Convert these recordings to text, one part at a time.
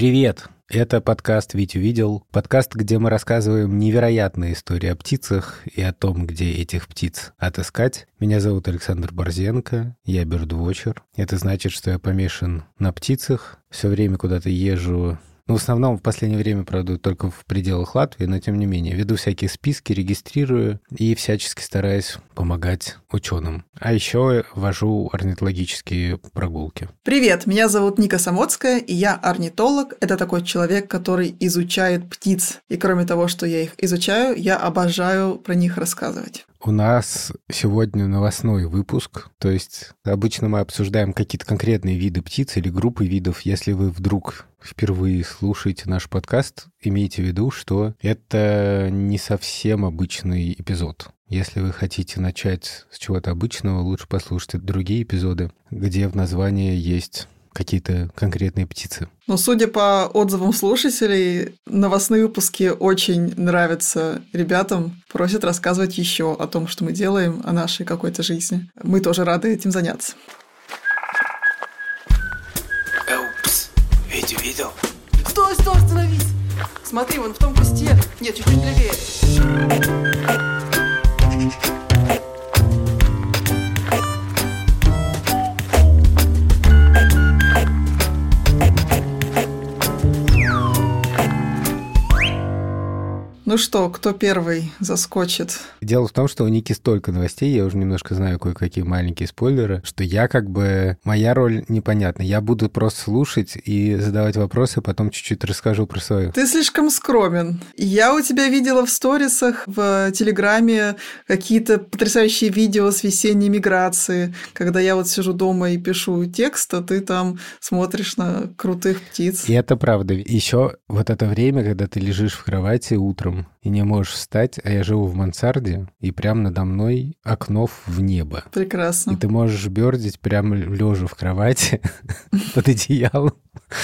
Привет! Это подкаст «Вить увидел», подкаст, где мы рассказываем невероятные истории о птицах и о том, где этих птиц отыскать. Меня зовут Александр Борзенко, я бёрдвотчер. Это значит, что я помешан на птицах, все время куда-то езжу. В основном в последнее время, правда, только в пределах Латвии, но тем не менее. Веду всякие списки, регистрирую и всячески стараюсь помогать ученым. А еще вожу орнитологические прогулки. Привет, меня зовут Ника Самоцкая, и я орнитолог. Это такой человек, который изучает птиц. И кроме того, что я их изучаю, я обожаю про них рассказывать. У нас сегодня новостной выпуск, то есть обычно мы обсуждаем какие-то конкретные виды птиц или группы видов. Если вы вдруг впервые слушаете наш подкаст, имейте в виду, что это не совсем обычный эпизод. Если вы хотите начать с чего-то обычного, лучше послушайте другие эпизоды, где в названии есть какие-то конкретные птицы. Но судя по отзывам слушателей, новостные выпуски очень нравятся ребятам, просят рассказывать еще о том, что мы делаем, о нашей какой-то жизни. Мы тоже рады этим заняться. Упс, Вить увидел? Стой, остановись! Смотри, вон в том кусте. Нет, чуть-чуть левее. Ну что, кто первый заскочит? Дело в том, что у Ники столько новостей, я уже немножко знаю кое-какие маленькие спойлеры, что моя роль непонятна. Я буду просто слушать и задавать вопросы, потом чуть-чуть расскажу про свою. Ты слишком скромен. Я у тебя видела в сторисах, в Телеграме какие-то потрясающие видео с весенней миграции. Когда я вот сижу дома и пишу текст, а ты там смотришь на крутых птиц. И это правда. Еще вот это время, когда ты лежишь в кровати утром, и не можешь встать, а я живу в мансарде, и прямо надо мной окно в небо. Прекрасно. И ты можешь бёрдить прямо лежа в кровати под одеялом.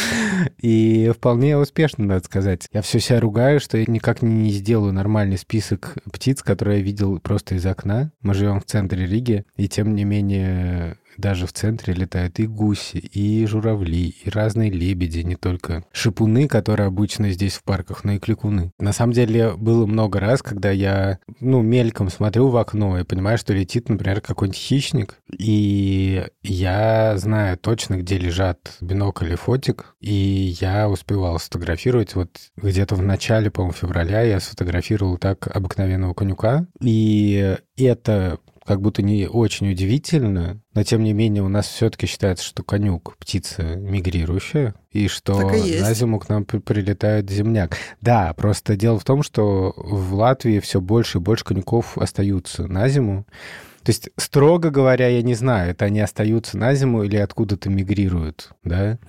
И вполне успешно, надо сказать. Я все себя ругаю, что я никак не сделаю нормальный список птиц, которые я видел просто из окна. Мы живем в центре Риги, и тем не менее даже в центре летают и гуси, и журавли, и разные лебеди, не только шипуны, которые обычно здесь в парках, но и кликуны. На самом деле было много раз, когда я, мельком смотрю в окно и понимаю, что летит, например, какой-нибудь хищник, и я знаю точно, где лежат бинокль и фотик, и я успевал сфотографировать. Вот где-то в начале, по-моему, февраля я сфотографировал так обыкновенного конюка, и это как будто не очень удивительно, но тем не менее у нас все-таки считается, что конюк — птица мигрирующая, и что на зиму к нам прилетает земняк. Да, просто дело в том, что в Латвии все больше и больше конюков остаются на зиму. То есть, строго говоря, я не знаю, это они остаются на зиму или откуда-то мигрируют, да,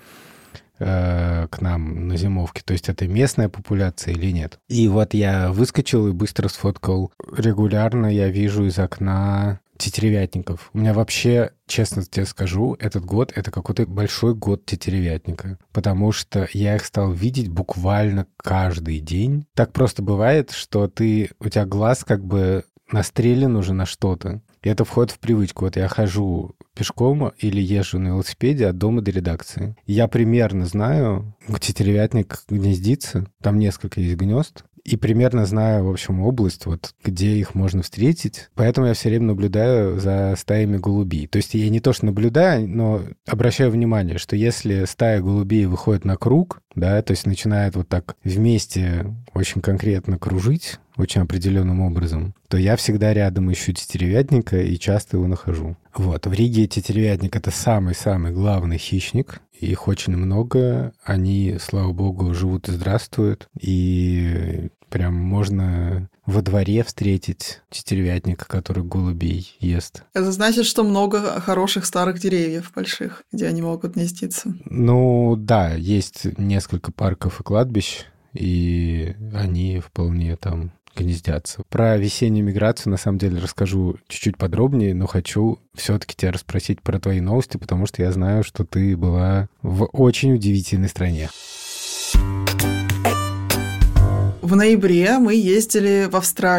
к нам на зимовке. То есть это местная популяция или нет. И вот я выскочил и быстро сфоткал. Регулярно я вижу из окна тетеревятников. У меня вообще, честно тебе скажу, этот год — это какой-то большой год тетеревятника, потому что я их стал видеть буквально каждый день. Так просто бывает, что у тебя глаз как бы настрелен уже на что-то, и это входит в привычку. Вот я хожу пешком или езжу на велосипеде от дома до редакции. Я примерно знаю, где тетеревятник гнездится, там несколько есть гнезд, и примерно знаю, в общем, область, вот, где их можно встретить. Поэтому я все время наблюдаю за стаями голубей. То есть я не то что наблюдаю, но обращаю внимание, что если стая голубей выходит на круг, да, то есть начинает вот так вместе очень конкретно кружить, очень определенным образом, то я всегда рядом ищу тетеревятника и часто его нахожу. Вот. В Риге тетеревятник — это самый-самый главный хищник. Их очень много. Они, слава богу, живут и здравствуют. И прям можно во дворе встретить тетеревятника, который голубей ест. Это значит, что много хороших старых деревьев больших, где они могут гнездиться. Да, есть несколько парков и кладбищ, и они вполне там гнездятся. Про весеннюю миграцию, на самом деле, расскажу чуть-чуть подробнее, но хочу все-таки тебя расспросить про твои новости, потому что я знаю, что ты была в очень удивительной стране. В ноябре мы ездили в Австралию.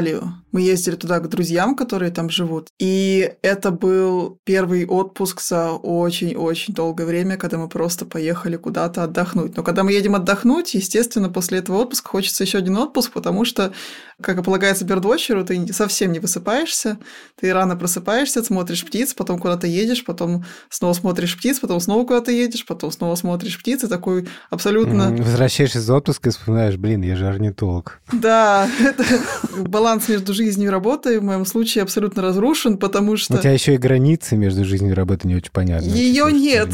Мы ездили туда к друзьям, которые там живут. И это был первый отпуск за очень-очень долгое время, когда мы просто поехали куда-то отдохнуть. Но когда мы едем отдохнуть, естественно, после этого отпуска хочется еще один отпуск, потому что, как и полагается бёрдвотчеру, ты совсем не высыпаешься, ты рано просыпаешься, смотришь птиц, потом куда-то едешь, потом снова смотришь птиц, потом снова куда-то едешь, потом снова смотришь птиц, и такой абсолютно... Возвращаешься из отпуска и вспоминаешь, блин, я же орнитолог. Да, баланс между жизнью и работой в моем случае абсолютно разрушен, потому что... У тебя еще и границы между жизнью и работой не очень понятны. Ее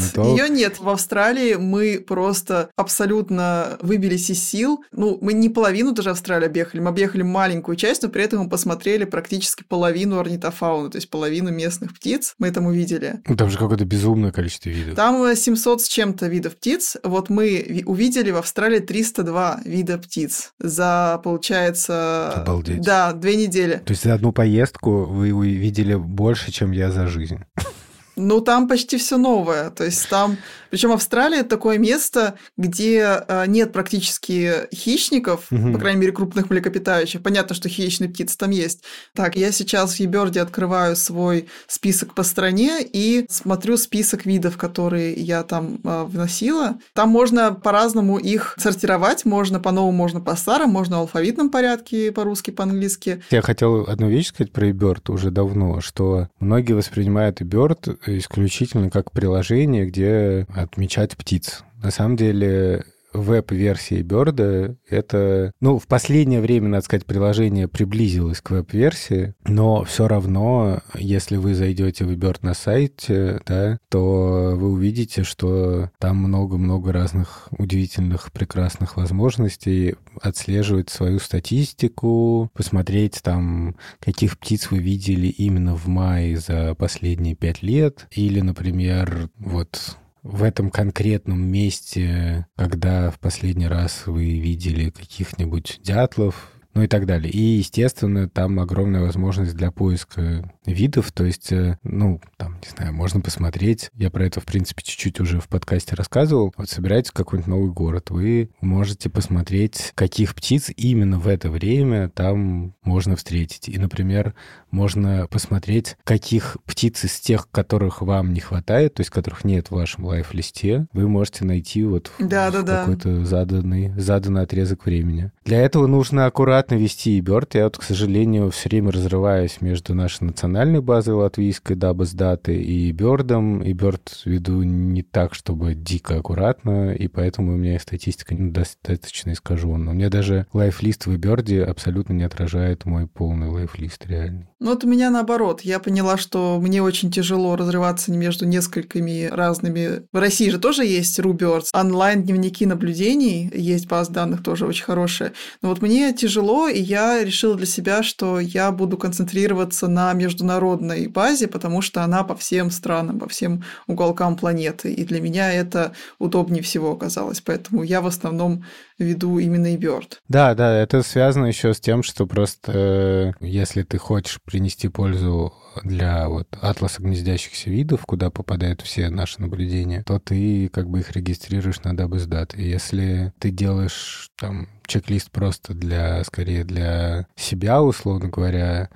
нет. В Австралии мы просто абсолютно выбились из сил. Ну, мы не половину даже Австралии объехали, мы объехали маленькую часть, но при этом мы посмотрели практически половину орнитофауны, то есть половину местных птиц мы там увидели. Ну, там же какое-то безумное количество видов. Там 700 с чем-то видов птиц. Вот мы увидели в Австралии 302 вида птиц за, получается... Обалдеть. Да, 2 недели. То есть за одну поездку вы увидели больше, чем я за жизнь. Ну, там почти все новое. То есть там... Причем Австралия – это такое место, где нет практически хищников, по крайней мере, крупных млекопитающих. Понятно, что хищные птицы там есть. Так, я сейчас в eBird открываю свой список по стране и смотрю список видов, которые я там вносила. Там можно по-разному их сортировать. Можно по-новому, можно по-старому, можно в алфавитном порядке, по-русски, по-английски. Я хотел одну вещь сказать про eBird уже давно, что многие воспринимают eBird исключительно как приложение, где отмечать птиц. На самом деле веб-версия eBird — это... Ну, в последнее время, надо сказать, приложение приблизилось к веб-версии, но все равно, если вы зайдете в eBird на сайте, да, то вы увидите, что там много-много разных удивительных, прекрасных возможностей отслеживать свою статистику, посмотреть там, каких птиц вы видели именно в мае за последние 5 лет, или, например, вот... в этом конкретном месте, когда в последний раз вы видели каких-нибудь дятлов, ну и так далее. И, естественно, там огромная возможность для поиска видов, то есть, ну, там, не знаю, можно посмотреть, я про это, в принципе, чуть-чуть уже в подкасте рассказывал, вот собираетесь в какой-нибудь новый город, вы можете посмотреть, каких птиц именно в это время там можно встретить. И, например, можно посмотреть, каких птиц из тех, которых вам не хватает, то есть которых нет в вашем лайф-листе, вы можете найти вот в какой-то заданный отрезок времени. Для этого нужно аккуратно вести eBird. Я вот, к сожалению, все время разрываюсь между нашей национальной базой латвийской Dabas-Data и eBird. eBird веду не так, чтобы дико аккуратно, и поэтому у меня и статистика достаточно искаженная. У меня даже лайфлист в eBird абсолютно не отражает мой полный лайфлист реальный. Ну, вот у меня наоборот. Я поняла, что мне очень тяжело разрываться между несколькими разными... В России же тоже есть RuBirds. Онлайн-дневники наблюдений, есть база данных тоже очень хорошая. Но вот мне тяжело, и я решила для себя, что я буду концентрироваться на международной базе, потому что она по всем странам, по всем уголкам планеты. И для меня это удобнее всего оказалось. Поэтому я в основном веду именно eBird. Да, это связано еще с тем, что просто если ты хочешь принести пользу для вот атласа гнездящихся видов, куда попадают все наши наблюдения, то ты как бы их регистрируешь на Dabas-Data. И если ты делаешь там чек-лист просто скорее для себя, условно говоря,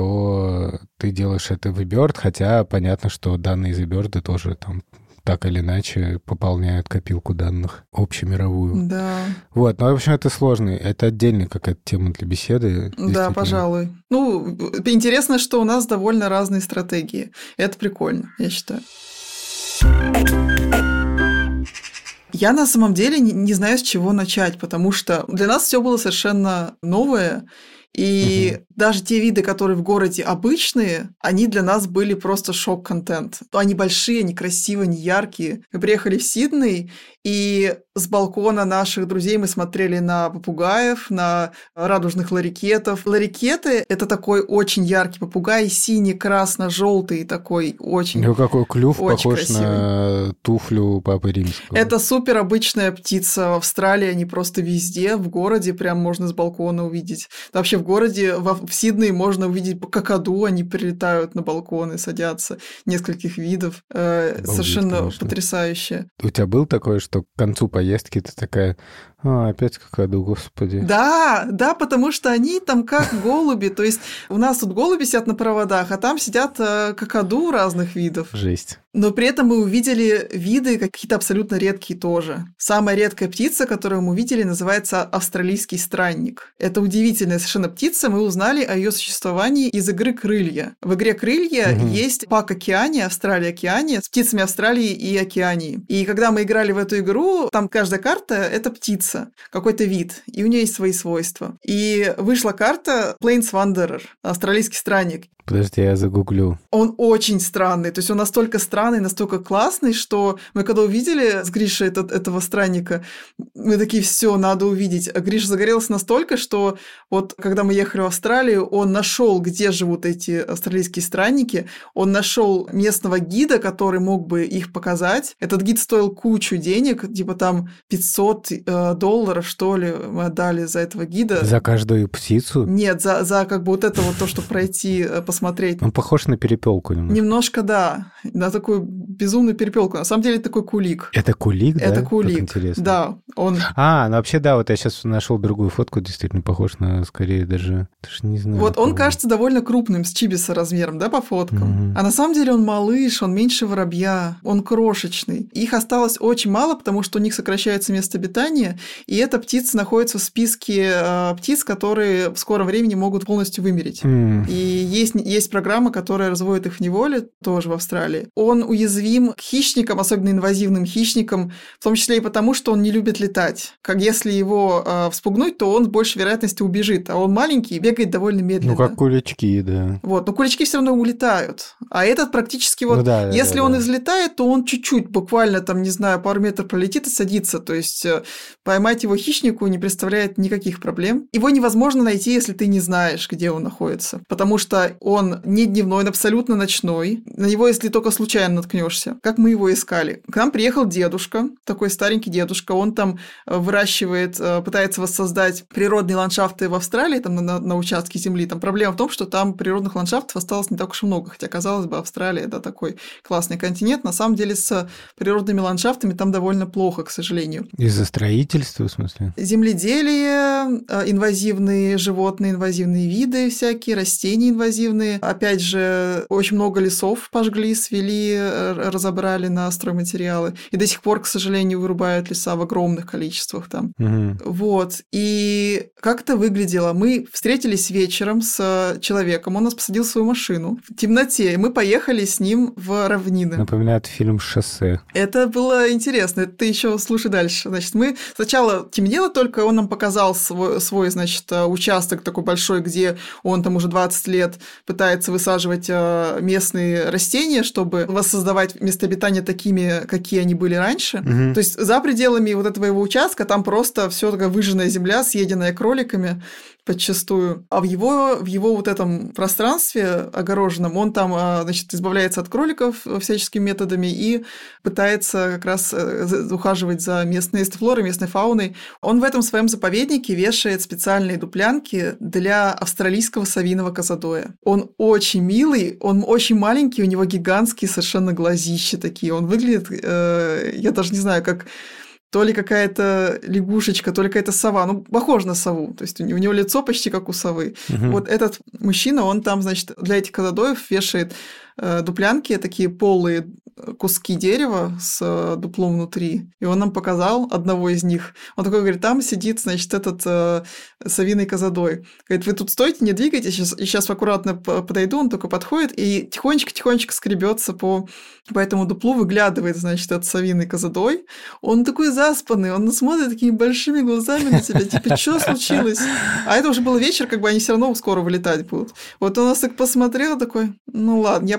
то ты делаешь это в eBird, хотя понятно, что данные из eBird тоже там так или иначе пополняют копилку данных общемировую. Да. Вот, ну, в общем, это сложно. Это отдельная какая-то тема для беседы. Да, пожалуй. Ну, интересно, что у нас довольно разные стратегии. Это прикольно, я считаю. Я на самом деле не знаю, с чего начать, потому что для нас все было совершенно новое. И даже те виды, которые в городе обычные, они для нас были просто шок-контент. Они большие, они красивые, они яркие. Мы приехали в Сидней, и с балкона наших друзей мы смотрели на попугаев, на радужных ларикетов. Ларикеты – это такой очень яркий попугай, синий, красно-желтый, такой очень красивый. Какой клюв похож красивый. На туфлю Папы Римского. Это супер обычная птица в Австралии, они просто везде, в городе, прям можно с балкона увидеть. Вообще в городе, в в Сиднее можно увидеть какаду, они прилетают на балконы, садятся, нескольких видов. Совершенно конечно. потрясающе. У тебя было такое, что к концу поездки ты такая, опять какаду, господи. Да, потому что они там как голуби. То есть у нас тут голуби сидят на проводах, а там сидят какаду разных видов. Жесть. Но при этом мы увидели виды какие-то абсолютно редкие тоже. Самая редкая птица, которую мы увидели, называется австралийский странник. Это удивительная совершенно птица. Мы узнали о ее существовании из игры «Крылья». В игре «Крылья» есть пак Океания, Австралия-Океания, с птицами Австралии и Океании. И когда мы играли в эту игру, там каждая карта – это птица, какой-то вид, и у нее есть свои свойства. И вышла карта Plains Wanderer, австралийский странник. Подожди, я загуглю. Он очень странный, то есть он настолько странный, настолько классный, что мы когда увидели с Гришей этого странника, мы такие, все, надо увидеть. А Гриша загорелся настолько, что вот когда мы ехали в Австралию, он нашел, где живут эти австралийские странники, он нашел местного гида, который мог бы их показать. Этот гид стоил кучу денег, типа там $500, что ли, мы отдали за этого гида. За каждую птицу? Нет, за как бы вот это вот то, что пройти, посмотреть. Он похож на перепелку немножко. Немножко, да. На такую безумную перепелку. На самом деле это такой кулик. Это кулик, да? Это кулик. Как интересно. Да, он... Ну вообще, да, вот я сейчас нашел другую фотку, действительно похож на, скорее, даже не знаю. Вот он кажется довольно крупным, с чибиса размером, да, по фоткам. А на самом деле он малыш, он меньше воробья, он крошечный. Их осталось очень мало, потому что у них сокращается место обитания, и эта птица находится в списке птиц, которые в скором времени могут полностью вымереть. И есть программа, которая разводит их в неволе, тоже в Австралии. Он уязвим к хищникам, особенно инвазивным хищникам, в том числе и потому, что он не любит летать. Как если его вспугнуть, то он с большей вероятностью убежит, а он маленький и бегает довольно медленно. Ну, как кулички, да. Вот, но кулички все равно улетают. А этот практически вот, если он и взлетает, то он чуть-чуть, буквально там, не знаю, пару метров пролетит и садится. То есть поймать его хищнику не представляет никаких проблем. Его невозможно найти, если ты не знаешь, где он находится. Потому что он не дневной, он абсолютно ночной. На него, если только случайно наткнешься. Как мы его искали? К нам приехал дедушка, такой старенький дедушка. Он там выращивает, пытается воссоздать природные ландшафты в Австралии, там на участке земли. Там проблема в том, что там природных ландшафтов осталось не так уж и много. Хотя, казалось бы, Австралия – это такой классный континент. На самом деле, с природными ландшафтами там довольно плохо, к сожалению. Из-за строительства, в смысле? Земледелие, инвазивные животные, инвазивные виды всякие, растения инвазивные. Опять же, очень много лесов пожгли, свели, разобрали на стройматериалы. И до сих пор, к сожалению, вырубают леса в огромных количествах там. Вот. И как это выглядело? Мы встретились вечером с человеком, он нас посадил в свою машину в темноте, и мы поехали с ним в равнины. Напоминает фильм «Шоссе». Это было интересно. Ты еще слушай дальше. Значит, мы сначала темнело только, он нам показал свой, значит, участок такой большой, где он там уже 20 лет пытается высаживать местные растения, чтобы воссоздавать места обитания такими, какие они были раньше. То есть за пределами вот этого его участка там просто все такая выжженная земля, съеденная кроликами подчастую. А в его вот этом пространстве огороженном он там, значит, избавляется от кроликов всяческими методами и пытается как раз ухаживать за местной флорой, местной фауной. Он в этом своем заповеднике вешает специальные дуплянки для австралийского совиного козадоя. Он очень милый, он очень маленький, у него гигантские совершенно глазища такие. Он выглядит, я даже не знаю, как... То ли какая-то лягушечка, то ли какая-то сова. Ну, похож на сову. То есть у него лицо почти как у совы. Вот этот мужчина, он там, значит, для этих козадоев вешает дуплянки, такие полые куски дерева с дуплом внутри. И он нам показал одного из них. Он такой говорит, там сидит, значит, этот совиный козадой. Говорит, вы тут стойте, не двигайтесь, сейчас аккуратно подойду. Он только подходит и тихонечко скребется по этому дуплу, выглядывает, значит, этот совиный козадой. Он такой заспанный, он смотрит такими большими глазами на тебя, типа, что случилось? А это уже был вечер, как бы они все равно скоро вылетать будут. Вот он нас так посмотрел, такой, ну ладно, я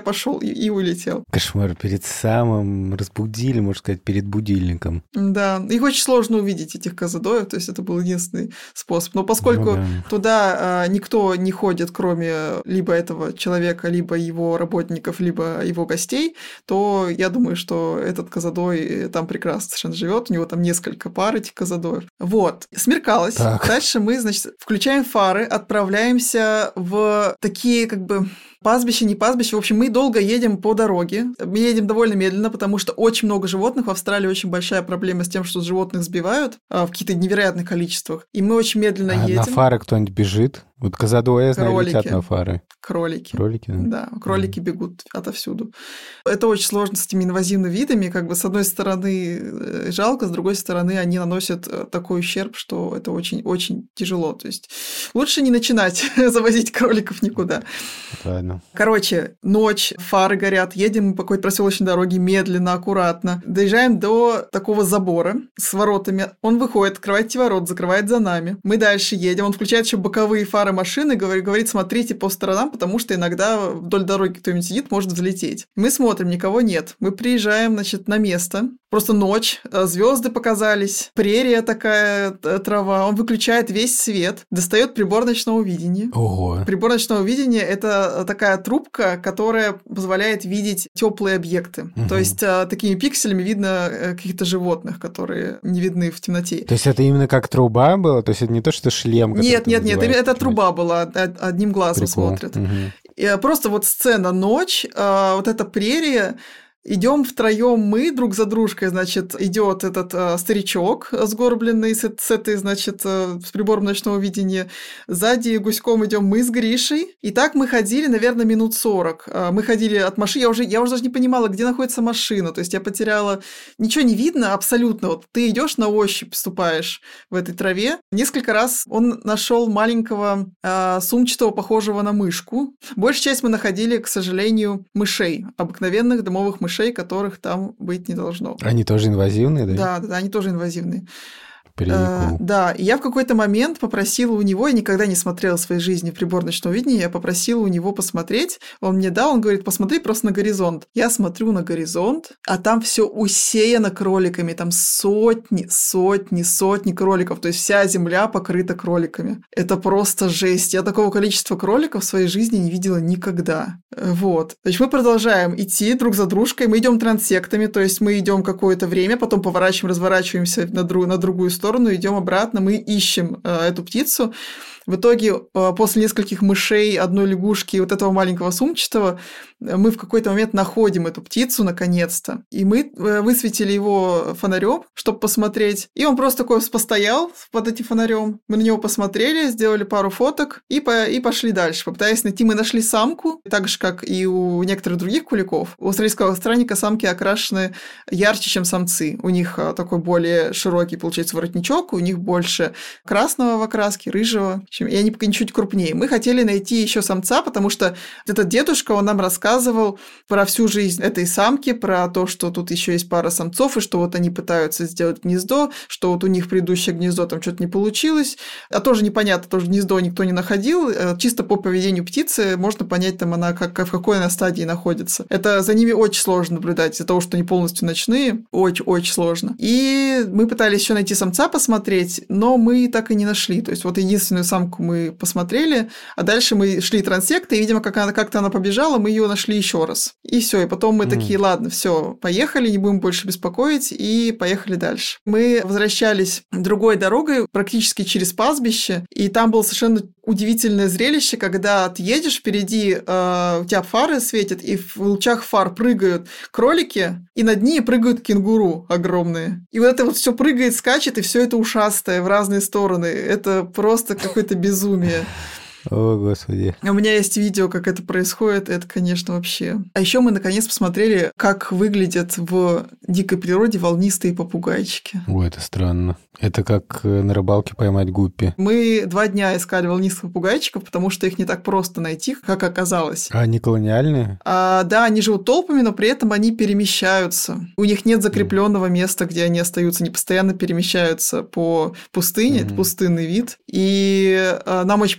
пошел и улетел. Кошмар, перед самым разбудили, можно сказать, перед будильником. Да, их очень сложно увидеть, этих козадоев, то есть это был единственный способ. Но поскольку туда никто не ходит, кроме либо этого человека, либо его работников, либо его гостей, то я думаю, что этот козадой там прекрасно совершенно живет, у него там несколько пар этих козадоев. Вот, смеркалось. Так. Дальше мы, значит, включаем фары, отправляемся в такие как бы пастбище, не пастбище. В общем, мы долго едем по дороге. Мы едем довольно медленно, потому что очень много животных. В Австралии очень большая проблема с тем, что животных сбивают в каких-то невероятных количествах. И мы очень медленно едем. На фары кто-нибудь бежит? Вот козадои, я знаю, летят на фары. Кролики. Кролики, да? Да, кролики бегут отовсюду. Это очень сложно с этими инвазивными видами. Как бы с одной стороны жалко, с другой стороны они наносят такой ущерб, что это очень-очень тяжело. То есть лучше не начинать завозить кроликов никуда. Ладно. Короче, ночь, фары горят, едем мы по какой-то проселочной дороге медленно, аккуратно. Доезжаем до такого забора с воротами. Он выходит, открывает эти ворота, закрывает за нами. Мы дальше едем. Он включает еще боковые фары машины, говорит, смотрите по сторонам, потому что иногда вдоль дороги кто-нибудь сидит, может взлететь. Мы смотрим, никого нет. Мы приезжаем, значит, на место. Просто ночь, звезды показались, прерия такая, трава. Он выключает весь свет, достает прибор ночного видения. Ого. Прибор ночного видения – это такая трубка, которая позволяет видеть теплые объекты. То есть такими пикселями видно каких-то животных, которые не видны в темноте. То есть это именно как труба была? То есть это не то, что шлем? Нет, это труба была, одним глазом смотрят. И просто вот сцена ночь, вот эта прерия. Идем втроем мы друг за дружкой, значит, идет этот старичок сгорбленный с этой, значит, с прибором ночного видения. Сзади гуськом идем мы с Гришей. И так мы ходили, наверное, минут 40. Мы ходили от машины. Я уже даже не понимала, где находится машина. То есть я потеряла... Ничего не видно абсолютно. Вот ты идешь на ощупь, ступаешь в этой траве. Несколько раз он нашел маленького сумчатого, похожего на мышку. Большую часть мы находили, к сожалению, мышей. Обыкновенных домовых мышей, которых там быть не должно. Они тоже инвазивные, да? Да, они тоже инвазивные. Прикол. Да, и я в какой-то момент попросила у него, я никогда не смотрела в своей жизни в прибор ночного видения, я попросила у него посмотреть, он мне дал, он говорит, посмотри просто на горизонт. Я смотрю на горизонт, а там все усеяно кроликами, там сотни кроликов, то есть вся земля покрыта кроликами. Это просто жесть. Я такого количества кроликов в своей жизни не видела никогда. Вот. Значит, мы продолжаем идти друг за дружкой, мы идем трансектами, то есть мы идем какое-то время, потом поворачиваем, разворачиваемся на другую сторону, идем обратно, мы ищем эту птицу. В итоге, после нескольких мышей, одной лягушки и вот этого маленького сумчатого, мы в какой-то момент находим эту птицу наконец-то. И мы высветили его фонарем, чтобы посмотреть. И он просто такой постоял под этим фонарем. Мы на него посмотрели, сделали пару фоток и пошли дальше. Попытаясь найти, мы нашли самку, так же, как и у некоторых других куликов. У австралийского странника самки окрашены ярче, чем самцы. У них такой более широкий, получается, воротничок, у них больше красного в окраске, рыжего, и они чуть крупнее. Мы хотели найти еще самца, потому что этот дедушка, он нам рассказывал про всю жизнь этой самки, про то, что тут еще есть пара самцов, и что вот они пытаются сделать гнездо, что вот у них предыдущее гнездо там что-то не получилось, а тоже непонятно, тоже гнездо никто не находил. Чисто по поведению птицы можно понять, там она в какой она стадии находится. Это за ними очень сложно наблюдать, из-за того, что они полностью ночные, очень сложно. И мы пытались еще найти самца посмотреть, но мы так и не нашли. То есть вот единственную самку мы посмотрели, а дальше мы шли трансекты, и, видимо, как-то она побежала, мы ее нашли еще раз. И все, и потом мы такие, ладно, все, поехали, не будем больше беспокоить, и поехали дальше. Мы возвращались другой дорогой, практически через пастбище, и там было совершенно удивительное зрелище, когда ты едешь, впереди у тебя фары светят, и в лучах фар прыгают кролики, и над ними прыгают кенгуру огромные. И вот это вот все прыгает, скачет, и все это ушастое в разные стороны. Это просто какое-то безумие. О, Господи. У меня есть видео, как это происходит, это, конечно, вообще. А еще мы, наконец, посмотрели, как выглядят в дикой природе волнистые попугайчики. Ой, это странно. Это как на рыбалке поймать гуппи. Мы 2 дня искали волнистых попугайчиков, потому что их не так просто найти, как оказалось. А они колониальные? Да, они живут толпами, но при этом они перемещаются. У них нет закрепленного места, где они остаются. Они постоянно перемещаются по пустыне. Это пустынный вид. И нам очень повезло.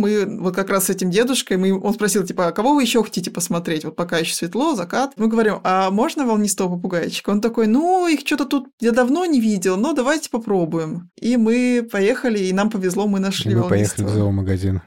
мы вот как раз с этим дедушкой, он спросил, типа, а кого вы еще хотите посмотреть? Вот пока еще светло, закат. Мы говорим, а можно волнистого попугайчика? Он такой, ну, их что-то тут я давно не видел, но давайте попробуем. И мы поехали, и нам повезло, мы нашли волнистого. Мы поехали в зоомагазин.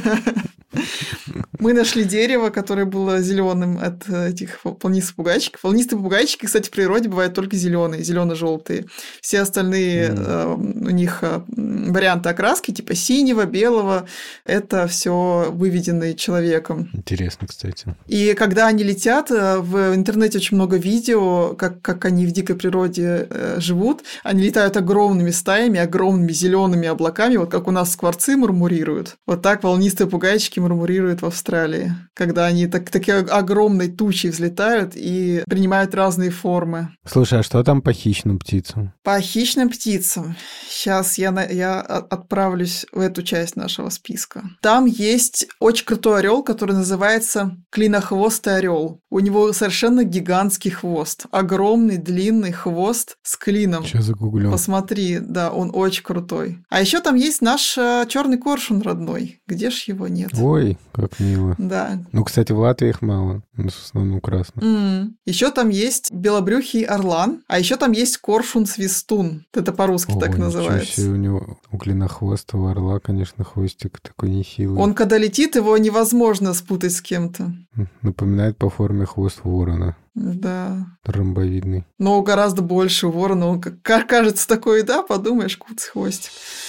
Мы нашли дерево, которое было зеленым от этих волнистых попугайчиков. Волнистые попугайчики, кстати, в природе бывают только зеленые, зелено-желтые. Все остальные у них варианты окраски, типа синего, белого, это все выведенные человеком. Интересно, кстати. И когда они летят, в интернете очень много видео, как они в дикой природе живут. Они летают огромными стаями, огромными зелеными облаками, вот как у нас скворцы мурмурируют. Вот так волнистые попугайчики мурмурируют в Австралии, когда они такие огромной тучей взлетают и принимают разные формы. Слушай, а что там по хищным птицам? По хищным птицам. Сейчас я отправлюсь в эту часть нашего списка. Там есть очень крутой орел, который называется клинохвостый орел. У него совершенно гигантский хвост. Огромный, длинный хвост с клином. Сейчас загуглю. Посмотри, да, он очень крутой. А еще там есть наш черный коршун родной. Где ж его нет? Ой, как мило. Да. Ну, кстати, в Латвии их мало. В основном красных. Еще там есть белобрюхий орлан, а еще там есть коршун-свистун. Это по-русски так называется. У него у клинохвостого орла, конечно, хвостик такой нехилый. Он, когда летит, его невозможно спутать с кем-то. Напоминает по форме хвост ворона. Да. Ромбовидный. Но гораздо больше ворона. Он кажется такой, да, подумаешь, куц хвостик.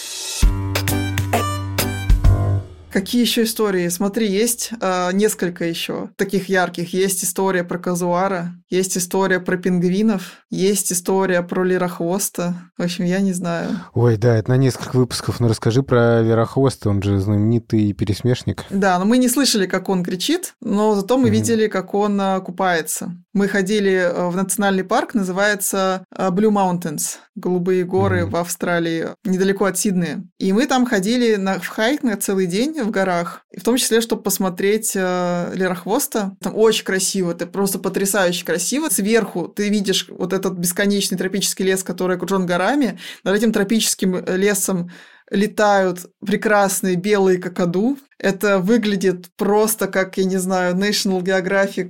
Какие еще истории? Смотри, есть несколько еще таких ярких. Есть история про казуара, есть история про пингвинов, есть история про лирохвоста. В общем, я не знаю. Ой, да, это на несколько выпусков. Но расскажи про лирохвоста, он же знаменитый пересмешник. Да, но мы не слышали, как он кричит, но зато мы видели, как он купается. Мы ходили в национальный парк, называется Blue Mountains, голубые горы в Австралии, недалеко от Сиднея. И мы там ходили в хайк на целый день в горах, в том числе, чтобы посмотреть лирохвоста. Там очень красиво, это просто потрясающе красиво. Сверху ты видишь вот этот бесконечный тропический лес, который окружен горами. Над этим тропическим лесом летают прекрасные белые какаду. Это выглядит просто как, я не знаю, National Geographic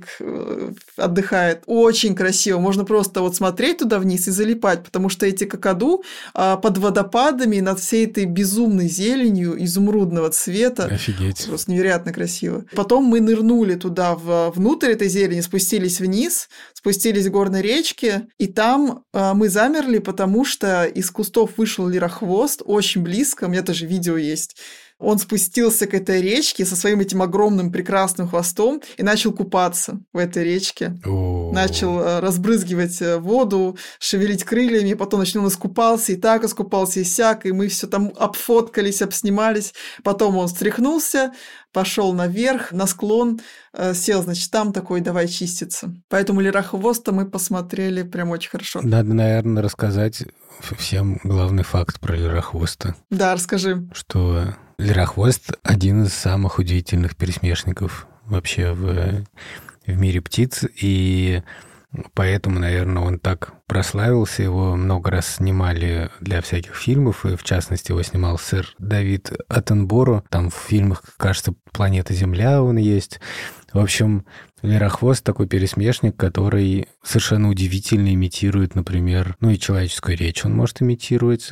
отдыхает. Очень красиво. Можно просто вот смотреть туда вниз и залипать, потому что эти какаду под водопадами над всей этой безумной зеленью изумрудного цвета. Офигеть. Просто невероятно красиво. Потом мы нырнули туда внутрь этой зелени, спустились вниз, спустились к горной речке, и там мы замерли, потому что из кустов вышел лирохвост очень близко, у меня тоже видео есть. Он спустился к этой речке со своим этим огромным прекрасным хвостом и начал купаться в этой речке. Начал разбрызгивать воду, шевелить крыльями, потом он искупался, и так искупался, и сяк, и мы все там обфоткались, обснимались. Потом он встряхнулся, пошел наверх, на склон, сел, значит, там такой, давай чиститься. Поэтому лирохвоста мы посмотрели прям очень хорошо. Надо, наверное, рассказать всем главный факт про лирохвоста. Да, расскажи. Что лирохвост – один из самых удивительных пересмешников вообще в мире птиц, и поэтому, наверное, он так прославился, его много раз снимали для всяких фильмов, и в частности его снимал сэр Дэвид Аттенборо, там в фильмах, кажется, «Планета Земля» он есть. В общем, лирохвост такой пересмешник, который совершенно удивительно имитирует, например, и человеческую речь он может имитировать.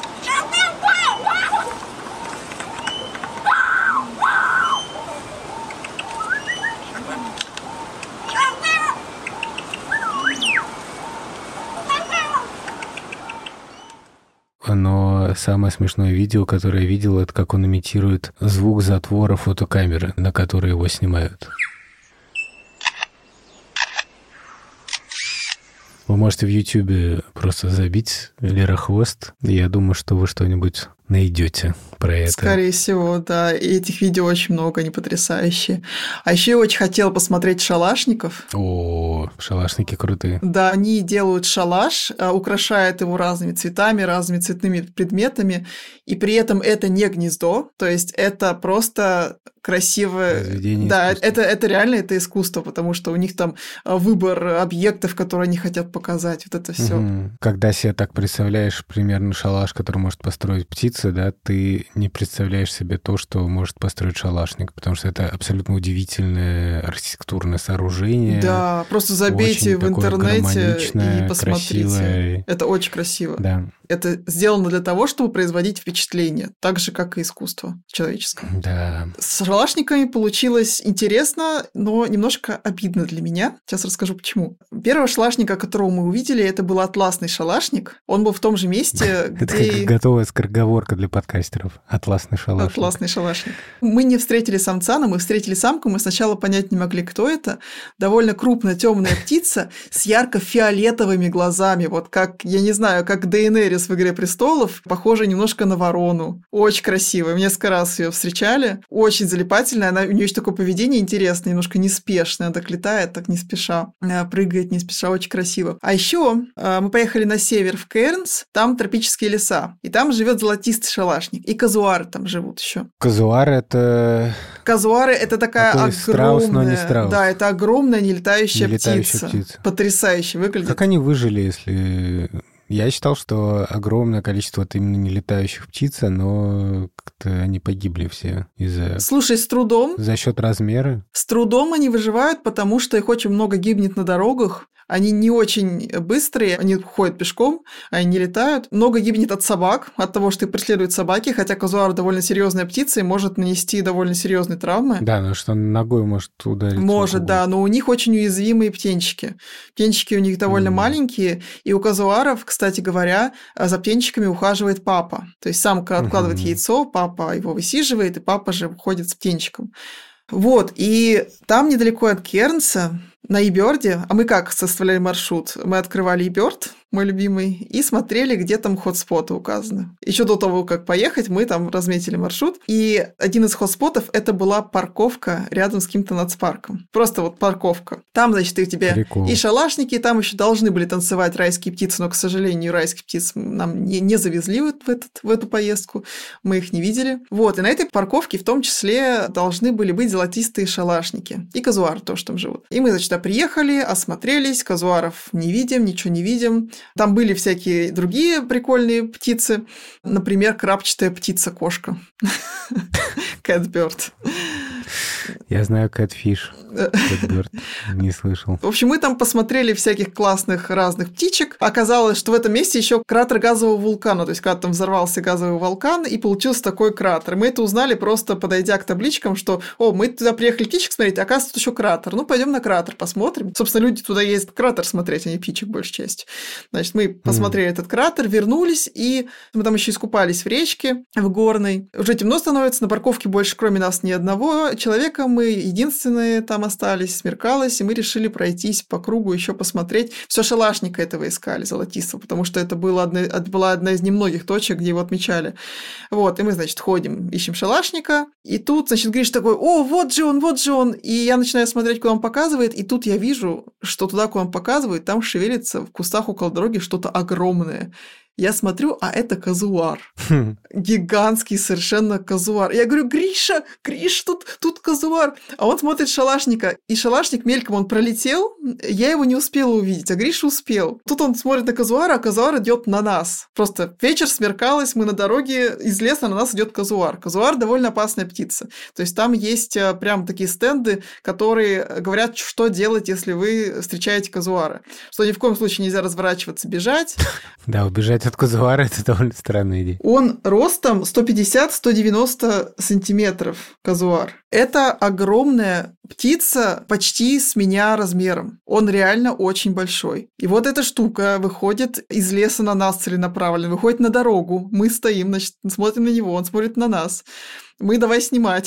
Но самое смешное видео, которое я видел, это как он имитирует звук затвора фотокамеры, на которой его снимают. Вы можете в Ютубе просто забить лирохвост, и я думаю, что вы что-нибудь найдете про это. Скорее всего, да. И этих видео очень много, они потрясающие. А еще я очень хотела посмотреть шалашников. О, шалашники крутые. Да, они делают шалаш, украшают его разными цветами, разными цветными предметами, и при этом это не гнездо, то есть это просто красивое... Да, это реально это искусство, потому что у них там выбор объектов, которые они хотят показать, вот это все. Когда себе так представляешь примерно шалаш, который может построить птица, птица, да, ты не представляешь себе то, что может построить шалашник, потому что это абсолютно удивительное архитектурное сооружение. Да, просто забейте в интернете и посмотрите. Красивое. Это очень красиво. Да. Это сделано для того, чтобы производить впечатление, так же, как и искусство человеческое. Да. С шалашниками получилось интересно, но немножко обидно для меня. Сейчас расскажу, почему. Первого шалашника, которого мы увидели, это был атласный шалашник. Он был в том же месте, где... Это как готовая скороговорка для подкастеров. Атласный шалашник. Атласный шалашник. Мы не встретили самца, но мы встретили самку. Мы сначала понять не могли, кто это. Довольно крупная темная птица с ярко-фиолетовыми глазами. Вот как, я не знаю, как Дейенерис в «Игре престолов», похожа немножко на ворону. Очень красивая. Несколько раз ее встречали. Очень залипательная. У нее есть такое поведение интересное, немножко неспешное. Она так летает, так не спеша. Прыгает не спеша. Очень красиво. А еще мы поехали на север в Кейрнс. Там тропические леса. И там живет золотистый шалашник. И казуары там живут еще. Казуары это... Казуары это такая огромная... страус, но не страус. Да, это огромная нелетающая птица. Потрясающе выглядит. Как они выжили, если... Я считал, что огромное количество вот именно нелетающих птиц, но как-то они погибли все из-за... Слушай, с трудом. За счет размера. С трудом они выживают, потому что их очень много гибнет на дорогах. Они не очень быстрые, они ходят пешком, они не летают. Много гибнет от собак, от того, что их преследуют собаки, хотя казуар довольно серьезная птица и может нанести довольно серьезные травмы. Да, но что ногой может ударить. Может, да, но у них очень уязвимые птенчики. Птенчики у них довольно маленькие, и у казуаров, кстати говоря, за птенчиками ухаживает папа. То есть самка откладывает яйцо, папа его высиживает, и папа же уходит с птенчиком. Вот, и там недалеко от Кейрнса, на eBird, а мы как составляли маршрут? Мы открывали eBird, мой любимый, и смотрели, где там хотспоты указаны. Еще до того, как поехать, мы там разметили маршрут, и один из хотспотов – это была парковка рядом с каким-то нацпарком. Просто вот парковка. Там, значит, у тебя Прикол. И шалашники, и там еще должны были танцевать райские птицы, но, к сожалению, райских птиц нам не завезли в эту поездку, мы их не видели. Вот, и на этой парковке в том числе должны были быть золотистые шалашники. И казуары тоже там живут. И мы, значит, приехали, осмотрелись, казуаров не видим, ничего не видим. Там были всякие другие прикольные птицы. Например, крапчатая птица-кошка. Catbird. Я знаю Catfish. Catbird. Не слышал. В общем, мы там посмотрели всяких классных разных птичек. Оказалось, что в этом месте еще кратер газового вулкана. То есть, когда там взорвался газовый вулкан, и получился такой кратер. Мы это узнали просто подойдя к табличкам, что мы туда приехали птичек смотреть, а оказывается, тут еще кратер. Ну, пойдем на кратер посмотрим. Собственно, люди туда ездят кратер смотреть, а не птичек, большей частью. Значит, мы посмотрели этот кратер, вернулись, и мы там еще искупались в речке, в горной. Уже темно становится, на парковке больше, кроме нас, ни одного человека. Мы единственные там остались, смеркалось, и мы решили пройтись по кругу, еще посмотреть. Все шалашника этого искали, золотистого, потому что это была одна из немногих точек, где его отмечали. Вот, и мы, значит, ходим, ищем шалашника, и тут, значит, Гриш такой: «О, вот же он!» И я начинаю смотреть, куда он показывает, и тут я вижу, что туда, куда он показывает, там шевелится в кустах около дороги что-то огромное. Я смотрю, а это казуар. Гигантский совершенно казуар. Я говорю: Гриша, тут казуар. А он смотрит шалашника. И шалашник мельком он пролетел. Я его не успела увидеть, а Гриша успел. Тут он смотрит на казуара, а казуар идет на нас. Просто вечер, смеркалось, мы на дороге, из леса на нас идет казуар. Казуар довольно опасная птица. То есть там есть прям такие стенды, которые говорят, что делать, если вы встречаете казуара. Что ни в коем случае нельзя разворачиваться, бежать. Да, убежать от казуара – это довольно странная идея. Он ростом 150-190 сантиметров, казуар. Это огромная птица, почти с меня размером. Он реально очень большой. И вот эта штука выходит из леса на нас целенаправленно, выходит на дорогу. Мы стоим, значит, смотрим на него, он смотрит на нас. Мы давай снимать.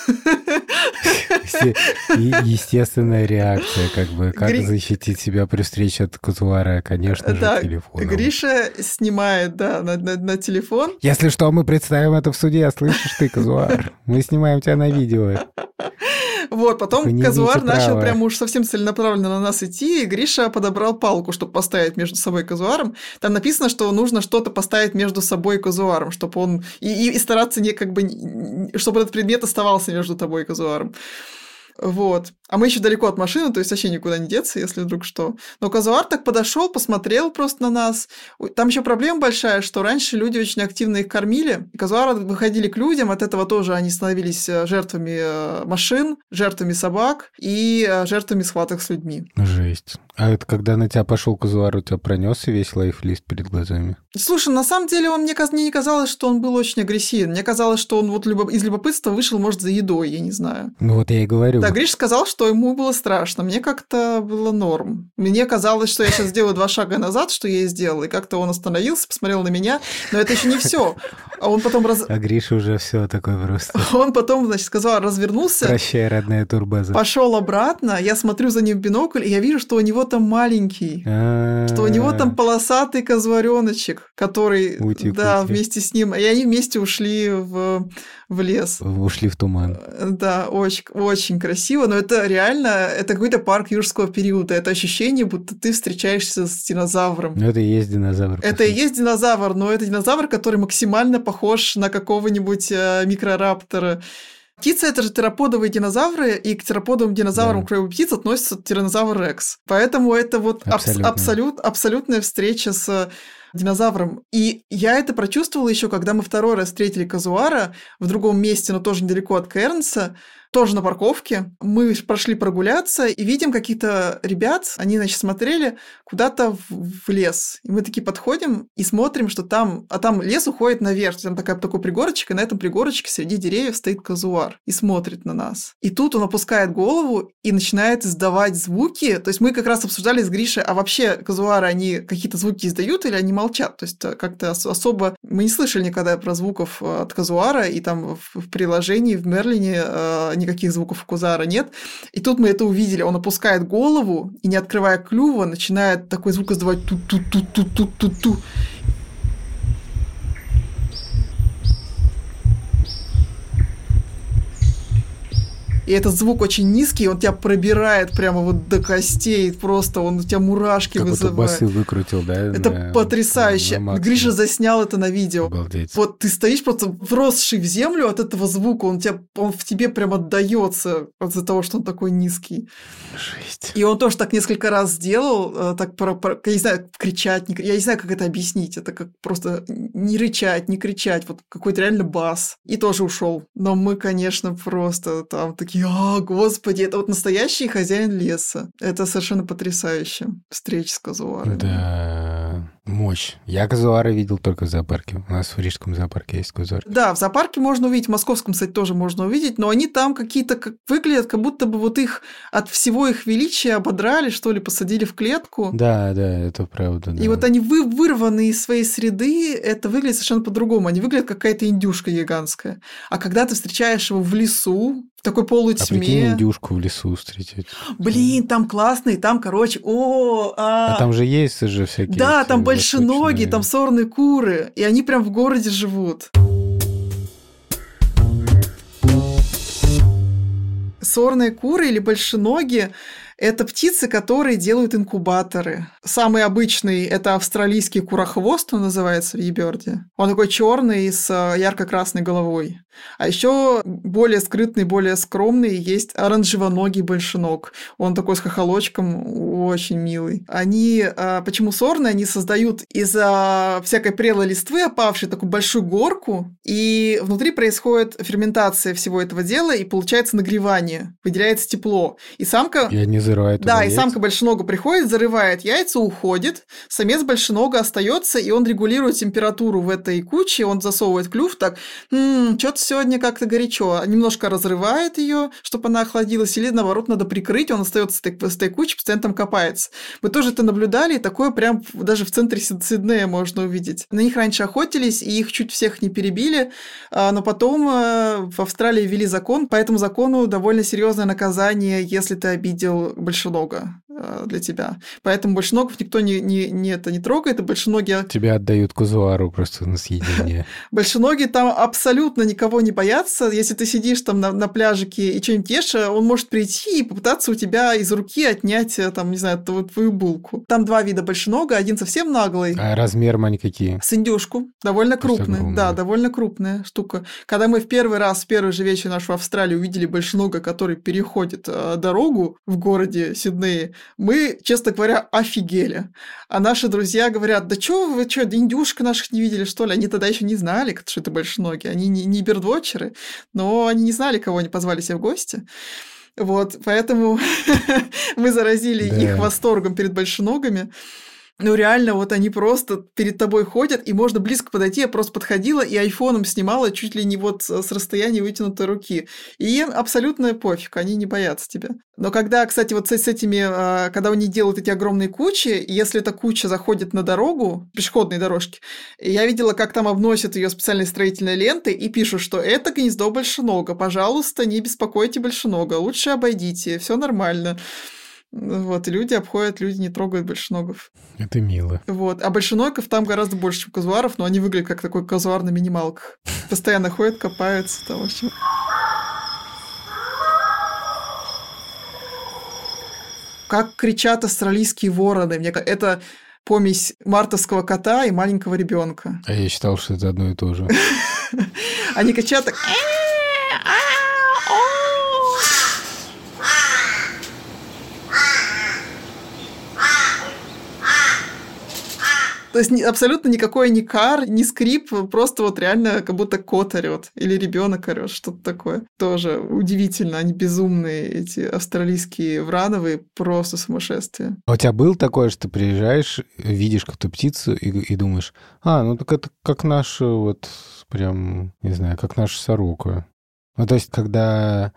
Естественная реакция, как защитить себя при встрече от казуара, конечно же, телефоном. Гриша снимает, да, на телефон. Если что, мы представим это в суде, слышишь ты, казуар? Мы снимаем тебя на видео. Вот, потом казуар начал прям уж совсем целенаправленно на нас идти, и Гриша подобрал палку, чтобы поставить между собой и казуаром. Там написано, что нужно что-то поставить между собой и казуаром, чтобы он... И стараться чтобы этот предмет оставался между тобой и казуаром. Вот. А мы еще далеко от машины, то есть вообще никуда не деться, если вдруг что. Но казуар так подошел, посмотрел просто на нас. Там еще проблема большая, что раньше люди очень активно их кормили. И казуары выходили к людям, от этого тоже они становились жертвами машин, жертвами собак и жертвами схваток с людьми. Жесть. А это когда на тебя пошел казуар, у тебя пронесся весь лайфлист перед глазами? Слушай, на самом деле мне не казалось, что он был очень агрессивен. Мне казалось, что он вот из любопытства вышел, может, за едой, я не знаю. Ну вот я и говорю. Да, Гриш сказал, что ему было страшно. Мне как-то было норм. Мне казалось, что я сейчас сделаю 2 шага назад, что я и сделал, и как-то он остановился, посмотрел на меня, но это еще не все. А он потом... А Гриша уже все такое просто. Он потом, значит, сказал, развернулся. Прощай, родная турбаза. Пошел обратно, я смотрю за ним в бинокль, и я вижу, что у него там маленький. Что у него там полосатый казуареночек, который, да, вместе с ним. И они вместе ушли в лес. Ушли в туман. Да, очень, очень красиво, но это реально, это какой-то парк юрского периода. Это ощущение, будто ты встречаешься с динозавром. Ну, это и есть динозавр. Это и есть динозавр, но это динозавр, который максимально похож на какого-нибудь микрораптора. Птицы – это же тероподовые динозавры, и к тероподовым динозаврам, кроме птиц, относится тираннозавр Рекс. Поэтому это вот абсолютная встреча с динозавром. И я это прочувствовала еще, когда мы второй раз встретили казуара в другом месте, но тоже недалеко от Кернса, тоже на парковке. Мы прошли прогуляться и видим каких-то ребят, они, значит, смотрели куда-то в лес. И мы такие подходим и смотрим, что там лес уходит наверх. Там такой пригорочек, и на этом пригорочке среди деревьев стоит казуар и смотрит на нас. И тут он опускает голову и начинает издавать звуки. То есть мы как раз обсуждали с Гришей, а вообще казуары, они какие-то звуки издают или они молчат? То есть как-то особо... Мы не слышали никогда про звуков от казуара, и там в приложении, в Мерлине никаких звуков у казуара нет. И тут мы это увидели. Он опускает голову и, не открывая клюва, начинает такой звук издавать ту-ту-ту-ту-ту-ту-ту. И этот звук очень низкий, он тебя пробирает прямо вот до костей, просто он у тебя мурашки как вызывает. Басы выкрутил, да? Это потрясающе. Гриша заснял это на видео. Обалдеть. Вот ты стоишь просто вросший в землю от этого звука, он в тебе прям отдается из-за того, что он такой низкий. Жесть. И он тоже так несколько раз сделал, так я не знаю, кричать, я не знаю, как это объяснить. Это как просто не рычать, не кричать, вот какой-то реально бас. И тоже ушел. Но мы, конечно, просто там такие: господи, это вот настоящий хозяин леса. Это совершенно потрясающе. Встреча с казуарами. Да, мощь. Я казуара видел только в зоопарке. У нас в Рижском зоопарке есть казуар. Да, в зоопарке можно увидеть, в московском, кстати, тоже можно увидеть, но они там какие-то выглядят, как будто бы вот их от всего их величия ободрали, что ли, посадили в клетку. Да, это правда. И вот они вырваны из своей среды, это выглядит совершенно по-другому. Они выглядят как какая-то индюшка гигантская. А когда ты встречаешь его в лесу, в такой полутьме... А прикинь, индюшку в лесу встретить. Блин, там классный, там, короче... А там же есть же всякие... Да, там большеногие, там сорные куры, и они прям в городе живут. Сорные куры или большеногие – это птицы, которые делают инкубаторы. Самый обычный – это австралийский курохвост, он называется в eBird. Он такой черный с ярко-красной головой. А еще более скрытный, более скромный есть оранжевоногий большеног. Он такой с хохолочком, очень милый. Они, почему сорные, они создают из-за всякой прелой листвы опавшей такую большую горку, и внутри происходит ферментация всего этого дела, и получается нагревание, выделяется тепло. И самка... И они зарывают Да, и яйца. самка большенога приходит, зарывает яйца, уходит, самец большенога остается, и он регулирует температуру в этой куче, он засовывает клюв так, что-то сегодня как-то горячо, немножко разрывает ее, чтобы она охладилась, или наоборот надо прикрыть, он остается с этой кучей, постоянно там копается. Мы тоже это наблюдали, и такое прям даже в центре Сиднея можно увидеть. На них раньше охотились, и их чуть всех не перебили, но потом в Австралии ввели закон, по этому закону довольно серьезное наказание, если ты обидел большенога. для тебя. Поэтому большеногов никто не трогает, и большеногие... Тебя отдают казуару просто на съедение. Большеногие там абсолютно никого не боятся. Если ты сидишь там на пляжике и что-нибудь ешь, он может прийти и попытаться у тебя из руки отнять, там, не знаю, твою булку. Там 2 вида большенога, один совсем наглый. А размером они какие? С индюшку. Довольно крупный. Да, довольно крупная штука. Когда мы в первый же вечер нашу Австралию увидели большенога, который переходит дорогу в городе Сиднее, мы, честно говоря, офигели. А наши друзья говорят: да чё вы, индюшек наших не видели, что ли? Они тогда еще не знали, что это большеноги. Они не бердвотчеры, но они не знали, кого они позвали себе в гости. Вот, поэтому мы заразили их восторгом перед большеногами. Ну, реально, вот они просто перед тобой ходят, и можно близко подойти. Я просто подходила и айфоном снимала чуть ли не вот с расстояния вытянутой руки. И им абсолютно пофиг, они не боятся тебя. Но когда, кстати, вот с этими, когда они делают эти огромные кучи, и если эта куча заходит на дорогу, пешеходные дорожки, я видела, как там обносят ее специальной строительной лентой и пишут, что это гнездо большенога. Пожалуйста, не беспокойте большенога, лучше обойдите, все нормально. Вот, и люди обходят, люди не трогают большеногов. Это мило. Вот, а большеногов там гораздо больше, чем казуаров, но они выглядят как такой казуар на минималках. Постоянно ходят, копаются там, в общем. Как кричат австралийские вороны. Это помесь мартовского кота и маленького ребенка. А я считал, что это одно и то же. Они кричат так... То есть абсолютно никакой ни кар, ни скрип, просто вот реально как будто кот орёт или ребенок орёт, что-то такое. Тоже удивительно, они безумные, эти австралийские врановые, просто сумасшествие. А у тебя было такое, что ты приезжаешь, видишь какую-то птицу и думаешь: ну так это как наша вот прям, не знаю, как наша сорока. Ну то есть когда...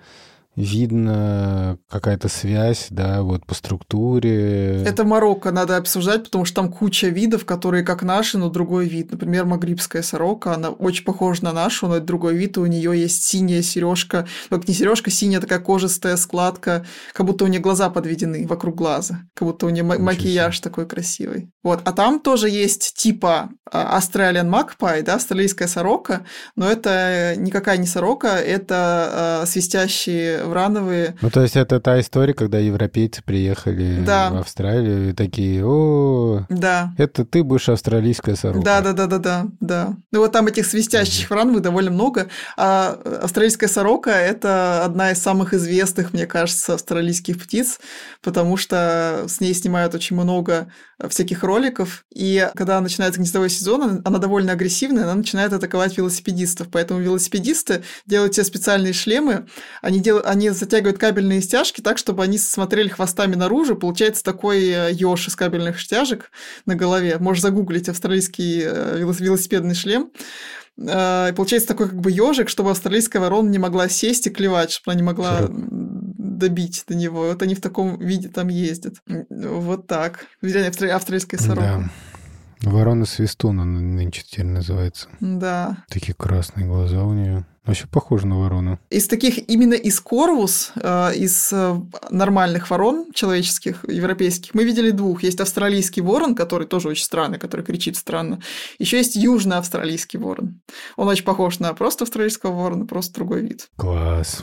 видно какая-то связь, да, вот по структуре. Это Марокко надо обсуждать, потому что там куча видов, которые как наши, но другой вид. Например, магрибская сорока, она очень похожа на нашу, но это другой вид, и у нее есть синяя сережка, как не сережка, синяя такая кожистая складка, как будто у нее глаза подведены вокруг глаза, как будто у нее макияж такой красивый. Вот, а там тоже есть типа Australian Magpie, да, австралийская сорока, но это никакая не сорока, это свистящие врановые. Ну, то есть это та история, когда европейцы приехали в Австралию и такие: да. Это ты будешь австралийская сорока. Да. Ну, вот там этих свистящих врановых довольно много. А австралийская сорока – это одна из самых известных, мне кажется, австралийских птиц, потому что с ней снимают очень много всяких роликов, и когда начинается гнездовой сезон, она довольно агрессивная, она начинает атаковать велосипедистов, поэтому велосипедисты делают себе специальные шлемы, они затягивают кабельные стяжки так, чтобы они смотрели хвостами наружу, получается такой ёж из кабельных стяжек на голове, можешь загуглить австралийский велосипедный шлем, и получается такой как бы ёжик, чтобы австралийская ворона не могла сесть и клевать, чтобы она не могла добить до него. Вот они в таком виде там ездят. Вот так. Австралийская сорока. Да. Ворона-свистун она нынче теперь называется. Да. Такие красные глаза у нее. Вообще похоже на ворону. Из таких, именно из корвус, из нормальных ворон человеческих, европейских, мы видели 2. Есть австралийский ворон, который тоже очень странный, который кричит странно. Еще есть южно-австралийский ворон. Он очень похож на просто австралийского ворона, просто другой вид. Класс.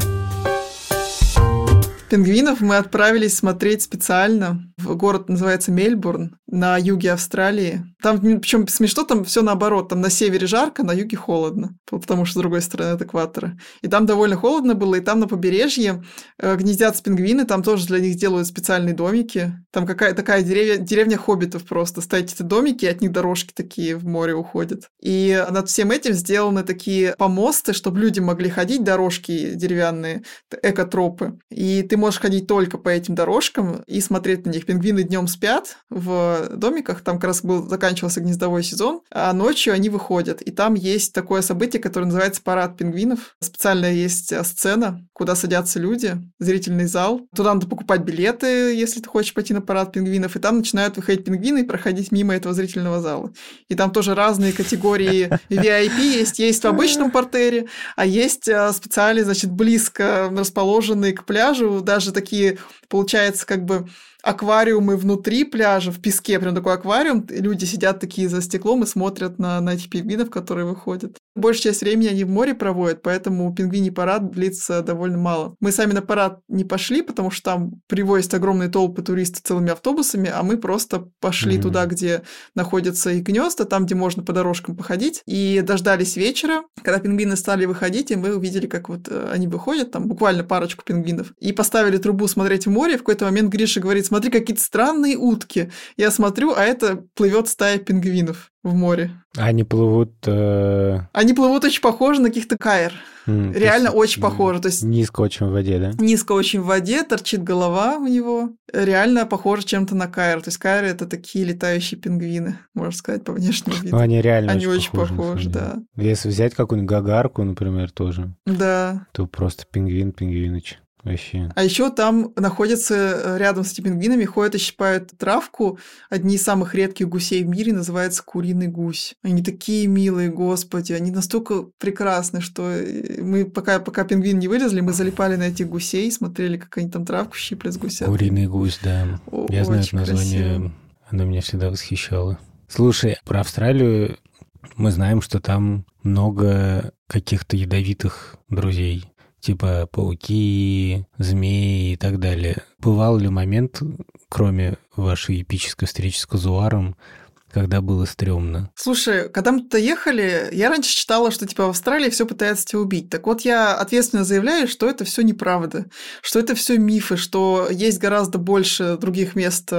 Пингвинов мы отправились смотреть специально. Город называется Мельбурн, на юге Австралии. Там, причем смешно, там все наоборот. Там на севере жарко, на юге холодно, потому что с другой стороны от экватора. И там довольно холодно было, и там на побережье гнездятся пингвины, там тоже для них делают специальные домики. Там какая-то такая деревня хоббитов просто. Ставите эти домики, и от них дорожки такие в море уходят. И над всем этим сделаны такие помосты, чтобы люди могли ходить, дорожки деревянные, экотропы. И ты можешь ходить только по этим дорожкам и смотреть на них. Пингвины днем спят в домиках, там как раз заканчивался гнездовой сезон, а ночью они выходят. И там есть такое событие, которое называется парад пингвинов. Специально есть сцена, куда садятся люди, зрительный зал. Туда надо покупать билеты, если ты хочешь пойти на парад пингвинов. И там начинают выходить пингвины и проходить мимо этого зрительного зала. И там тоже разные категории VIP есть. Есть в обычном партере, а есть специально, значит, близко расположенные к пляжу, даже такие, получается, как бы аквариумы внутри пляжа, в песке, прям такой аквариум. Люди сидят такие за стеклом и смотрят на этих пингвинов, которые выходят. Большую часть времени они в море проводят, поэтому пингвиний парад длится довольно мало. Мы сами на парад не пошли, потому что там привозят огромные толпы туристов целыми автобусами, а мы просто пошли туда, где находятся их гнезда, там, где можно по дорожкам походить, и дождались вечера, когда пингвины стали выходить, и мы увидели, как вот они выходят, там буквально парочку пингвинов, и поставили трубу смотреть в море. В какой-то момент Гриша говорит: смотри, какие-то странные утки. Я смотрю, а это плывет стая пингвинов в море. Они плывут... Они плывут очень похожи на каких-то каир. Реально очень похожи. То есть низко очень в воде, да? Низко очень в воде, торчит голова у него. Реально похоже чем-то на каир. То есть каиры — это такие летающие пингвины, можно сказать, по внешнему виду. Ну, они реально очень похожи, да. Если взять какую-нибудь гагарку, например, тоже, да, то просто пингвиныч. Вообще. А еще там находятся рядом с этими пингвинами, ходят и щипают травку. Одни из самых редких гусей в мире, называется куриный гусь. Они такие милые, господи, они настолько прекрасны, что мы пока пингвин не вылезли, мы залипали на этих гусей, смотрели, как они там травку щиплят с гуся. Куриный гусь, да. Я знаю это название, красиво. Оно меня всегда восхищало. Слушай, про Австралию мы знаем, что там много каких-то ядовитых друзей. Типа пауки, змеи и так далее. Бывал ли момент, кроме вашей эпической встречи с казуаром, когда было стрёмно? Слушай, когда мы туда ехали, я раньше читала, что типа в Австралии все пытаются тебя убить. Так вот, я ответственно заявляю, что это все неправда, что это все мифы, что есть гораздо больше других мест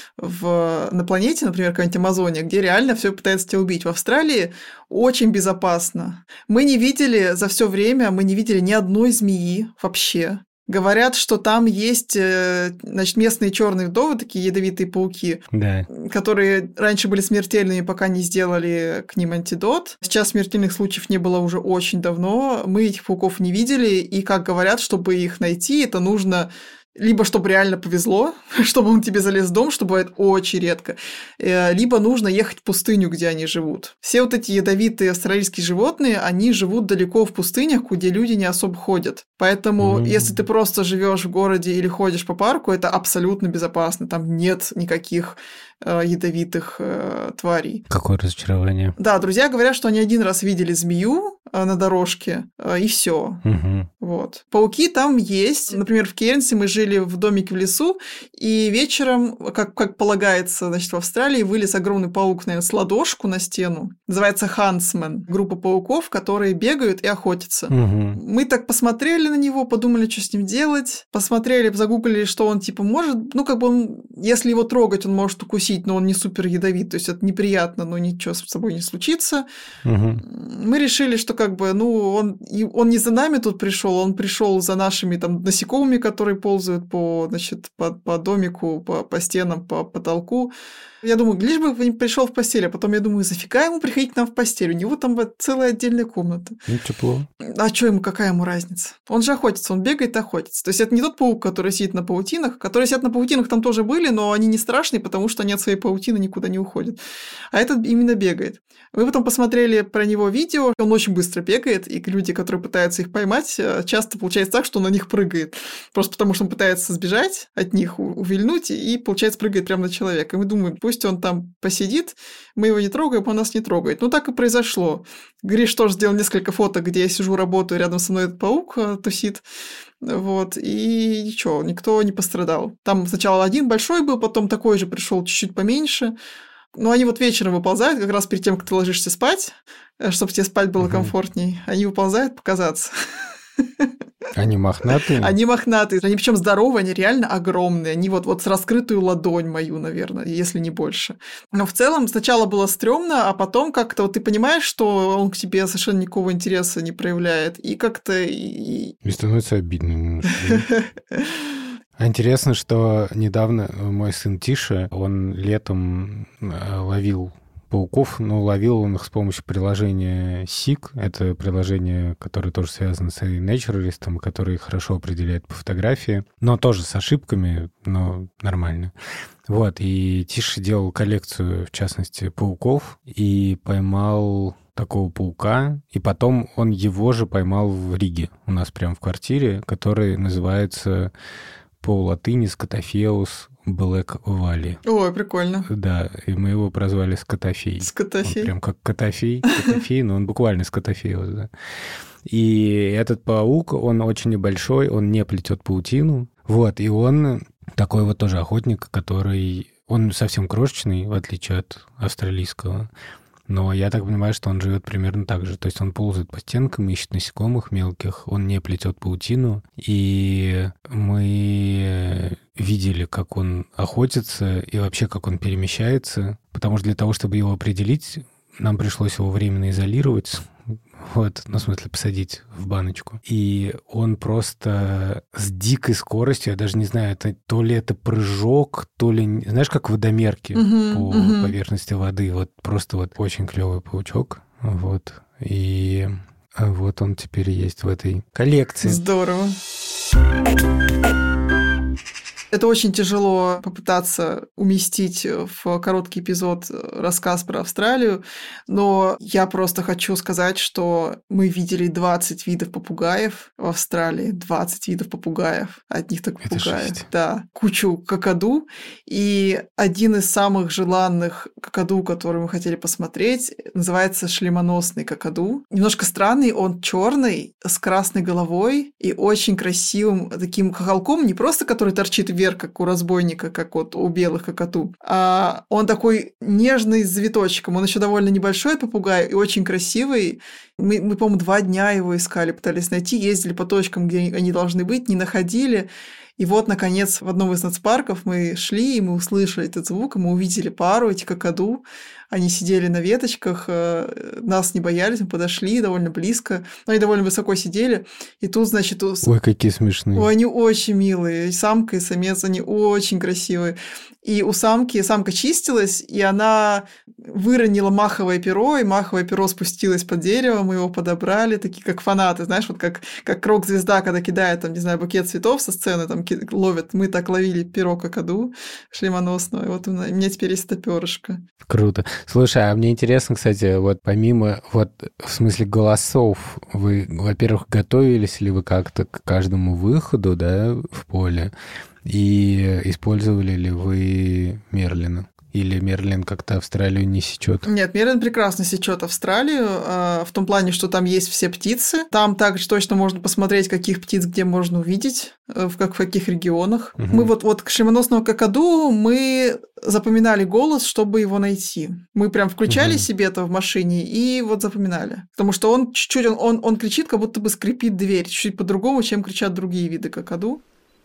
на планете, например, какая-нибудь Амазония, где реально все пытаются тебя убить. В Австралии очень безопасно. Мы не видели за все время, ни одной змеи вообще. Говорят, что там есть, значит, местные черные вдовы, такие ядовитые пауки, да, которые раньше были смертельными, пока не сделали к ним антидот. Сейчас смертельных случаев не было уже очень давно. Мы этих пауков не видели, и, как говорят, чтобы их найти, это нужно... Либо чтобы реально повезло, чтобы он тебе залез в дом, что бывает очень редко, либо нужно ехать в пустыню, где они живут. Все вот эти ядовитые австралийские животные, они живут далеко в пустынях, где люди не особо ходят. Поэтому, если ты просто живешь в городе или ходишь по парку, это абсолютно безопасно. Там нет никаких ядовитых тварей. Какое разочарование. Да, друзья говорят, что они один раз видели змею на дорожке, и все. Вот. Пауки там есть. Например, в Кернсе мы жили в домике в лесу, и вечером, как полагается, значит, в Австралии вылез огромный паук, наверное, с ладошку на стену. Называется Huntsman. Группа пауков, которые бегают и охотятся. Мы так посмотрели на него, подумали, что с ним делать. Посмотрели, загуглили, что он типа может... Ну, как бы он, если его трогать, он может укусить, но он не супер ядовит, то есть это неприятно, но ничего с собой не случится. Мы решили, что как бы, ну, он не за нами тут пришел, он пришел за нашими там насекомыми, которые ползают по домику, по стенам, по потолку. Я думаю, лишь бы не пришел в постель, а потом я думаю, зафига ему приходить к нам в постель, у него там целая отдельная комната. Ну, тепло. А что ему, какая ему разница? Он же охотится, он бегает и охотится. То есть это не тот паук, который сидит на паутинах. Которые сидят на паутинах там тоже были, но они не страшные, потому что они от своей паутины никуда не уходят. А этот именно бегает. Мы потом посмотрели про него видео, он очень быстро бегает, и люди, которые пытаются их поймать, часто получается так, что он на них прыгает. Просто потому что он пытается сбежать от них, увильнуть, и, получается, прыгает прямо на человека. И мы думаем, пусть он там посидит, мы его не трогаем, он нас не трогает. Ну, так и произошло. Гриш тоже сделал несколько фоток, где я сижу, работаю, рядом со мной этот паук тусит. Вот, и ничего, никто не пострадал. Там сначала один большой был, потом такой же пришел чуть-чуть поменьше. Но они вот вечером выползают, как раз перед тем, как ты ложишься спать, чтобы тебе спать было комфортней. Они выползают показаться. Они мохнатые? Они мохнатые. Они причем здоровые, они реально огромные. Они вот с раскрытую ладонь мою, наверное, если не больше. Но в целом сначала было стрёмно, а потом как-то вот ты понимаешь, что он к тебе совершенно никакого интереса не проявляет. И как-то... И становится обидно. Интересно, что недавно мой сын Тиша, он летом ловил пауков, но ловил он их с помощью приложения Seek. Это приложение, которое тоже связано с iNaturalist, которое хорошо определяет по фотографии, но тоже с ошибками, но нормально. Вот, и Тиша делал коллекцию, в частности, пауков, и поймал такого паука, и потом он его же поймал в Риге, у нас прямо в квартире, который называется по латыни Scatophilus Блэк Валли. Ой, прикольно. Да, и мы его прозвали Скотофей. Скотофей. Он прям как Котофей, но он буквально Скотофей. Да. И этот паук, он очень небольшой, он не плетет паутину. Вот, и он такой вот тоже охотник, который... Он совсем крошечный, в отличие от австралийского. Но я так понимаю, что он живет примерно так же. То есть он ползает по стенкам, ищет насекомых мелких, он не плетет паутину. И мы видели, как он охотится и вообще, как он перемещается. Потому что для того, чтобы его определить, нам пришлось его временно изолировать. Вот, ну, в смысле, посадить в баночку. И он просто с дикой скоростью, я даже не знаю, то ли это прыжок, то ли... Знаешь, как водомерки по поверхности воды. Вот просто вот очень клевый паучок. Вот. И вот он теперь есть в этой коллекции. Здорово. Это очень тяжело попытаться уместить в короткий эпизод рассказ про Австралию, но я просто хочу сказать, что мы видели 20 видов попугаев в Австралии, 20 видов попугаев, одних так попугаев. Да, кучу какаду, и один из самых желанных какаду, который мы хотели посмотреть, называется шлемоносный какаду. Немножко странный, он черный, с красной головой и очень красивым таким хохолком, не просто который торчит вверх, как у разбойника, как вот у белых какаду. А он такой нежный с завиточком. Он еще довольно небольшой попугай и очень красивый. Мы, по-моему, 2 дня его искали, пытались найти, ездили по точкам, где они должны быть, не находили. И вот, наконец, в одном из нацпарков мы шли, и мы услышали этот звук, и мы увидели пару, эти какаду. Они сидели на веточках, нас не боялись, мы подошли довольно близко, но они довольно высоко сидели. И тут, значит... Ой, какие смешные. Ой, они очень милые. И самка, и самец, они очень красивые. И у самки, самка чистилась, и она выронила маховое перо, и маховое перо спустилось под дерево, мы его подобрали, такие как фанаты, знаешь, вот как рок-звезда, когда кидает, там, не знаю, букет цветов со сцены, там ловят, мы так ловили перо какаду шлемоносного, и вот у меня теперь есть это перышко. Круто. Слушай, а мне интересно, кстати, вот помимо, вот в смысле голосов, вы, во-первых, готовились ли вы как-то к каждому выходу, да, в поле, и использовали ли вы Мерлина? Или Мерлин как-то Австралию не сечет? Нет, Мерлин прекрасно сечет Австралию, в том плане, что там есть все птицы. Там также точно можно посмотреть, каких птиц где можно увидеть, в каких регионах. Угу. Мы вот к шлемоносному какаду мы запоминали голос, чтобы его найти. Мы прям включали себе это в машине и вот запоминали. Потому что он чуть-чуть, он кричит, как будто бы скрипит дверь, чуть-чуть по-другому, чем кричат другие виды какаду.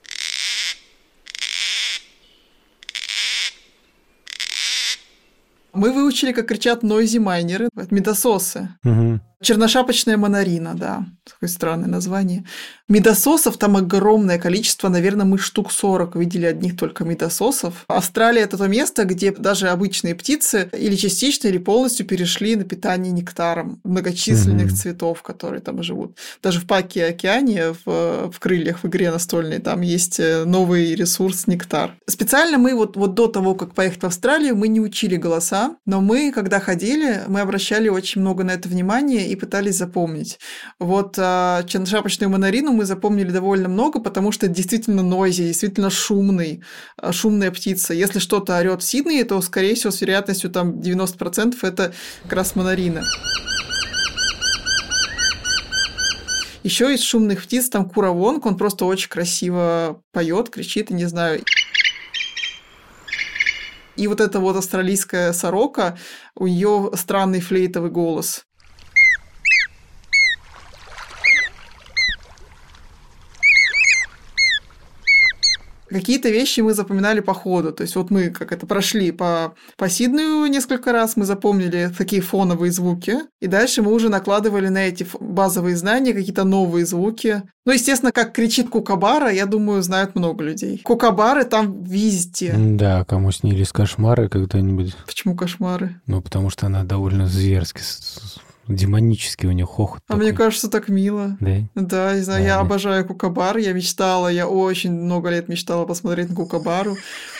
Мы выучили, как кричат нойзи-майнеры, медососы. Угу. Черношапочная монарина, да. Такое странное название. Медососов там огромное количество, наверное, мы штук 40 видели одних только медососов. Австралия – это то место, где даже обычные птицы или частично, или полностью перешли на питание нектаром многочисленных цветов, которые там живут. Даже в Паке океане, в крыльях, в игре настольной, там есть новый ресурс нектар. Специально мы вот до того, как поехать в Австралию, мы не учили голоса, но мы, когда ходили, мы обращали очень много на это внимания и пытались запомнить. Вот черношапочную монарину мы запомнили довольно много, потому что это действительно нойзи, действительно шумная птица. Если что-то орёт в Сиднее, то, скорее всего, с вероятностью там 90% это как раз монарина. Еще из шумных птиц там куравонг, он просто очень красиво поет, кричит, и не знаю. И вот эта вот австралийская сорока, у нее странный флейтовый голос. Какие-то вещи мы запоминали по ходу. То есть вот мы прошли по Сиднею несколько раз, мы запомнили такие фоновые звуки, и дальше мы уже накладывали на эти базовые знания какие-то новые звуки. Ну, естественно, как кричит кукабара, я думаю, знают много людей. Кукабары там везде. Да, кому снились кошмары когда-нибудь. Почему кошмары? Ну, потому что она довольно зверски, демонический у нее хохот. А такой. Мне кажется, так мило. Да? Да, не знаю, я обожаю кукабар, я очень много лет мечтала посмотреть на кукабару.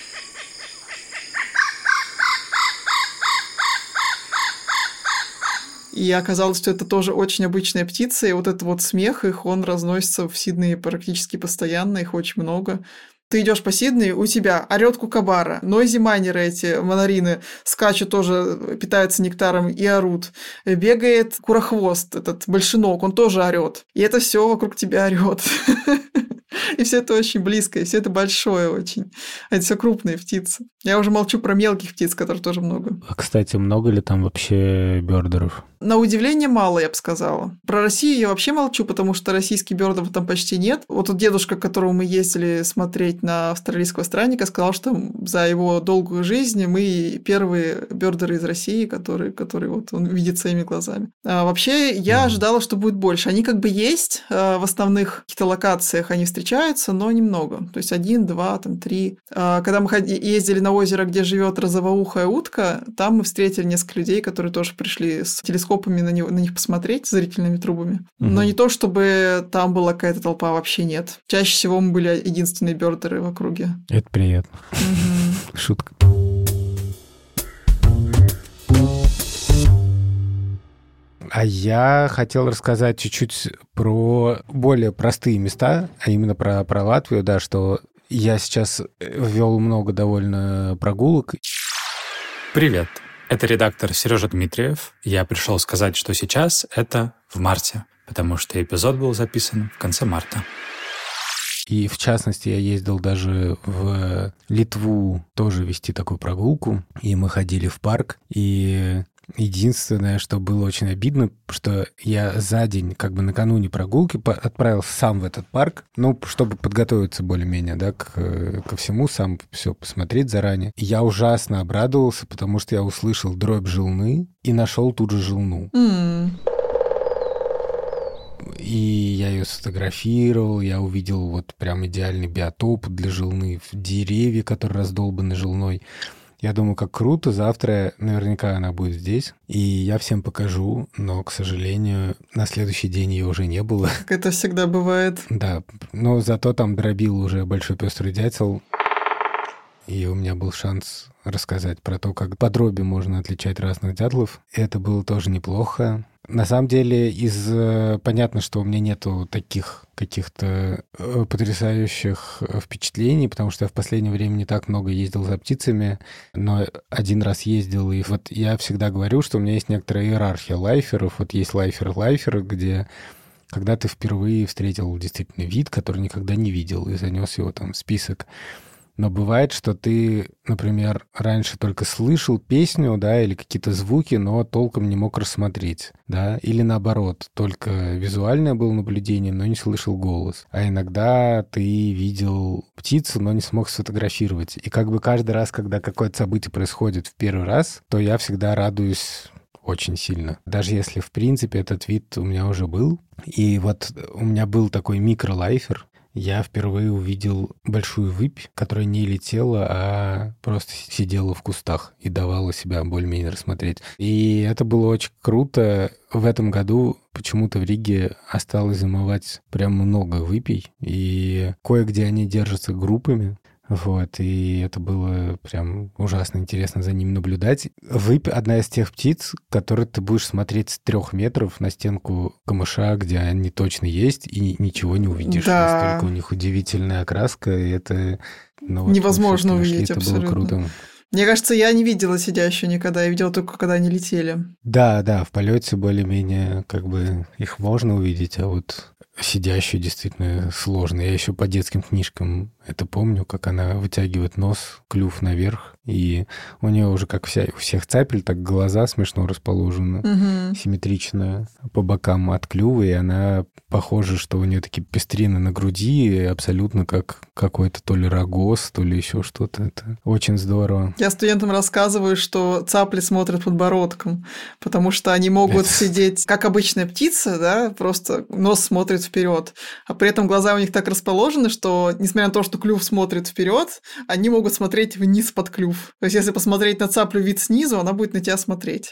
И оказалось, что это тоже очень обычная птица, и вот этот вот смех их, он разносится в Сиднее практически постоянно, их очень много. Ты идешь по Сиднею, у тебя орёт кукабара, нойзи-майнеры эти, монорины, скачут тоже, питаются нектаром и орут. Бегает курохвост, этот большинок, он тоже орёт. И это все вокруг тебя орёт. И все это очень близко, и все это большое очень. Это все крупные птицы. Я уже молчу про мелких птиц, которых тоже много. А, кстати, много ли там вообще бёрдеров? На удивление мало, я бы сказала. Про Россию я вообще молчу, потому что российских бёрдов там почти нет. Вот тут дедушка, к которому мы ездили смотреть на австралийского странника, сказал, что за его долгую жизнь мы первые бёрдеры из России, которые вот он видит своими глазами. А вообще я ожидала, что будет больше. Они как бы есть в основных каких-то локациях, они встречаются, но немного. То есть 1, 2, 3. Когда мы ездили на озеро, где живет розовоухая утка, там мы встретили несколько людей, которые тоже пришли с телескопами на них посмотреть, зрительными трубами. Но не то, чтобы там была какая-то толпа, вообще нет. Чаще всего мы были единственные бёрдеры в округе. Это приятно. Шутка. А я хотел рассказать чуть-чуть про более простые места, а именно про Латвию, да, что я сейчас вел много довольно прогулок. Привет, это редактор Сережа Дмитриев. Я пришел сказать, что сейчас это в марте, потому что эпизод был записан в конце марта. И, в частности, я ездил даже в Литву тоже вести такую прогулку, и мы ходили в парк, и единственное, что было очень обидно, что я за день, как бы накануне прогулки, отправился сам в этот парк, ну, чтобы подготовиться более-менее, да, ко всему, сам все посмотреть заранее. И я ужасно обрадовался, потому что я услышал дробь жилны и нашел тут же жилну. И я ее сфотографировал, я увидел вот прям идеальный биотоп для жилны, деревья, которые раздолбаны жилной. Я думаю, как круто, завтра наверняка она будет здесь, и я всем покажу, но, к сожалению, на следующий день ее уже не было. Как это всегда бывает. Да, но зато там дробил уже большой пестрый дятел, и у меня был шанс рассказать про то, как по дроби можно отличать разных дятлов. Это было тоже неплохо. На самом деле, понятно, что у меня нету таких каких-то потрясающих впечатлений, потому что я в последнее время не так много ездил за птицами, но один раз ездил, и вот я всегда говорю, что у меня есть некоторая иерархия лайферов. Вот есть лайфер, где когда ты впервые встретил действительно вид, который никогда не видел, и занес его там в список. Но бывает, что ты, например, раньше только слышал песню, да, или какие-то звуки, но толком не мог рассмотреть, да, или наоборот, только визуальное было наблюдение, но не слышал голос. А иногда ты видел птицу, но не смог сфотографировать. И как бы каждый раз, когда какое-то событие происходит в первый раз, то я всегда радуюсь очень сильно. Даже если, в принципе, этот вид у меня уже был. И вот у меня был такой микролайфер. Я впервые увидел большую выпь, которая не летела, а просто сидела в кустах и давала себя более-менее рассмотреть. И это было очень круто. В этом году почему-то в Риге осталось зимовать прям много выпей, и кое-где они держатся группами. Вот, и это было прям ужасно интересно за ним наблюдать. Выпь — одна из тех птиц, которые ты будешь смотреть с 3 метров на стенку камыша, где они точно есть, и ничего не увидишь. Да. Настолько у них удивительная окраска, и это... Невозможно увидеть, это абсолютно. было круто. Мне кажется, я не видела сидящую никогда, я видела только, когда они летели. Да, в полете более-менее как бы их можно увидеть, а вот сидящую действительно сложно. Я еще по детским книжкам это помню, как она вытягивает нос, клюв наверх, и у нее уже, как у всех цапель, так глаза смешно расположены, симметрично по бокам от клюва, и она похожа, что у нее такие пестрины на груди, абсолютно как какой-то то ли рогоз, то ли еще что-то. Это очень здорово. Я студентам рассказываю, что цапли смотрят подбородком, потому что они могут сидеть, как обычная птица, да, просто нос смотрит вперед, а при этом глаза у них так расположены, что, несмотря на то, что клюв смотрит вперед, они могут смотреть вниз под клюв. То есть, если посмотреть на цаплю вид снизу, она будет на тебя смотреть.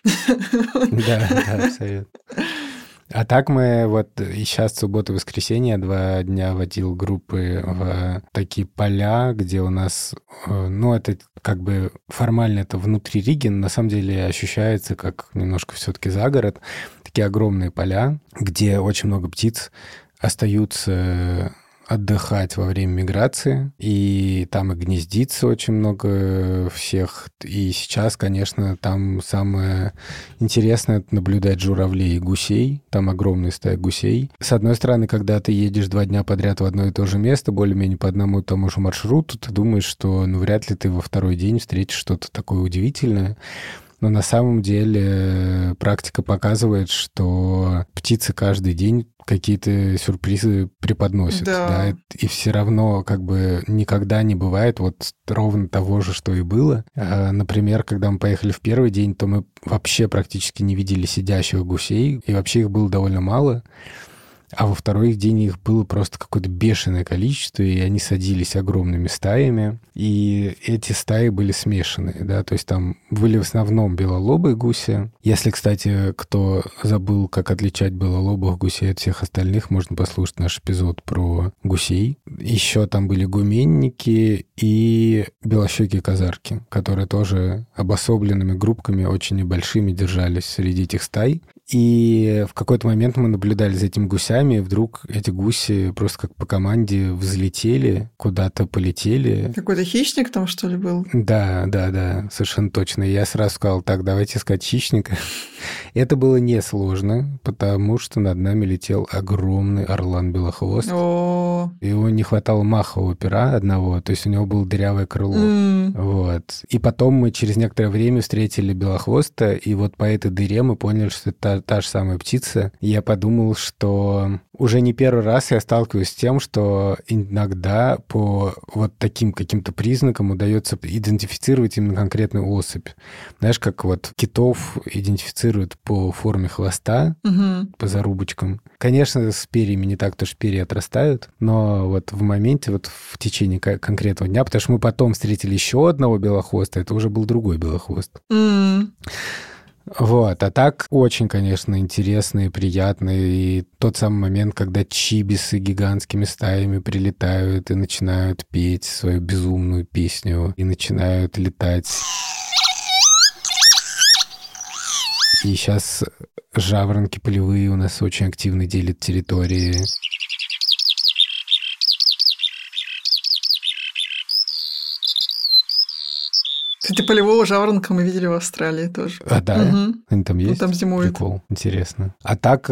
Да, абсолютно. А так мы вот и сейчас, суббота и воскресенье, 2 дня водил группы в такие поля, где у нас, ну, это как бы формально это внутри Риги, но на самом деле ощущается как немножко все-таки за город. Такие огромные поля, где очень много птиц остаются отдыхать во время миграции, и там и гнездится очень много всех. И сейчас, конечно, там самое интересное — это наблюдать журавлей и гусей. Там огромная стая гусей. С одной стороны, когда ты едешь 2 дня подряд в одно и то же место, более-менее по одному и тому же маршруту, ты думаешь, что вряд ли ты во второй день встретишь что-то такое удивительное. Но на самом деле практика показывает, что птицы каждый день какие-то сюрпризы преподносят. Да. И все равно никогда не бывает ровно того же, что и было. Например, когда мы поехали в первый день, то мы вообще практически не видели сидящих гусей, и вообще их было довольно мало. А во второй день их было просто какое-то бешеное количество, и они садились огромными стаями. И эти стаи были смешанные, да, то есть там были в основном белолобые гуси. Если, кстати, кто забыл, как отличать белолобых гусей от всех остальных, можно послушать наш эпизод про гусей. Еще там были гуменники и белощекие казарки, которые тоже обособленными группками очень небольшими держались среди этих стай. И в какой-то момент мы наблюдали за этими гусями, и вдруг эти гуси просто как по команде взлетели, куда-то полетели. Какой-то хищник там, что ли, был? Да, совершенно точно. И я сразу сказал: так, давайте искать хищника. Это было несложно, потому что над нами летел огромный орлан-белохвост. Его не хватало махового пера одного, то есть у него было дырявое крыло. Вот. И потом мы через некоторое время встретили белохвоста, и по этой дыре мы поняли, что это та же самая птица. И я подумал, что уже не первый раз я сталкиваюсь с тем, что иногда по таким каким-то признакам удается идентифицировать именно конкретную особь. Знаешь, как китов идентифицируют по форме хвоста, по зарубочкам. Конечно, с перьями не так, потому что перья отрастают, но в моменте, в течение конкретного дня, потому что мы потом встретили еще одного белохвоста, это уже был другой белохвост. А так очень, конечно, интересно и приятно. И тот самый момент, когда чибисы гигантскими стаями прилетают и начинают петь свою безумную песню, и начинают летать. И сейчас жаворонки полевые у нас очень активно делят территории. Кстати, полевого жаворонка мы видели в Австралии тоже. Да? Они там есть? Там зимуют. Прикол, интересно. А так,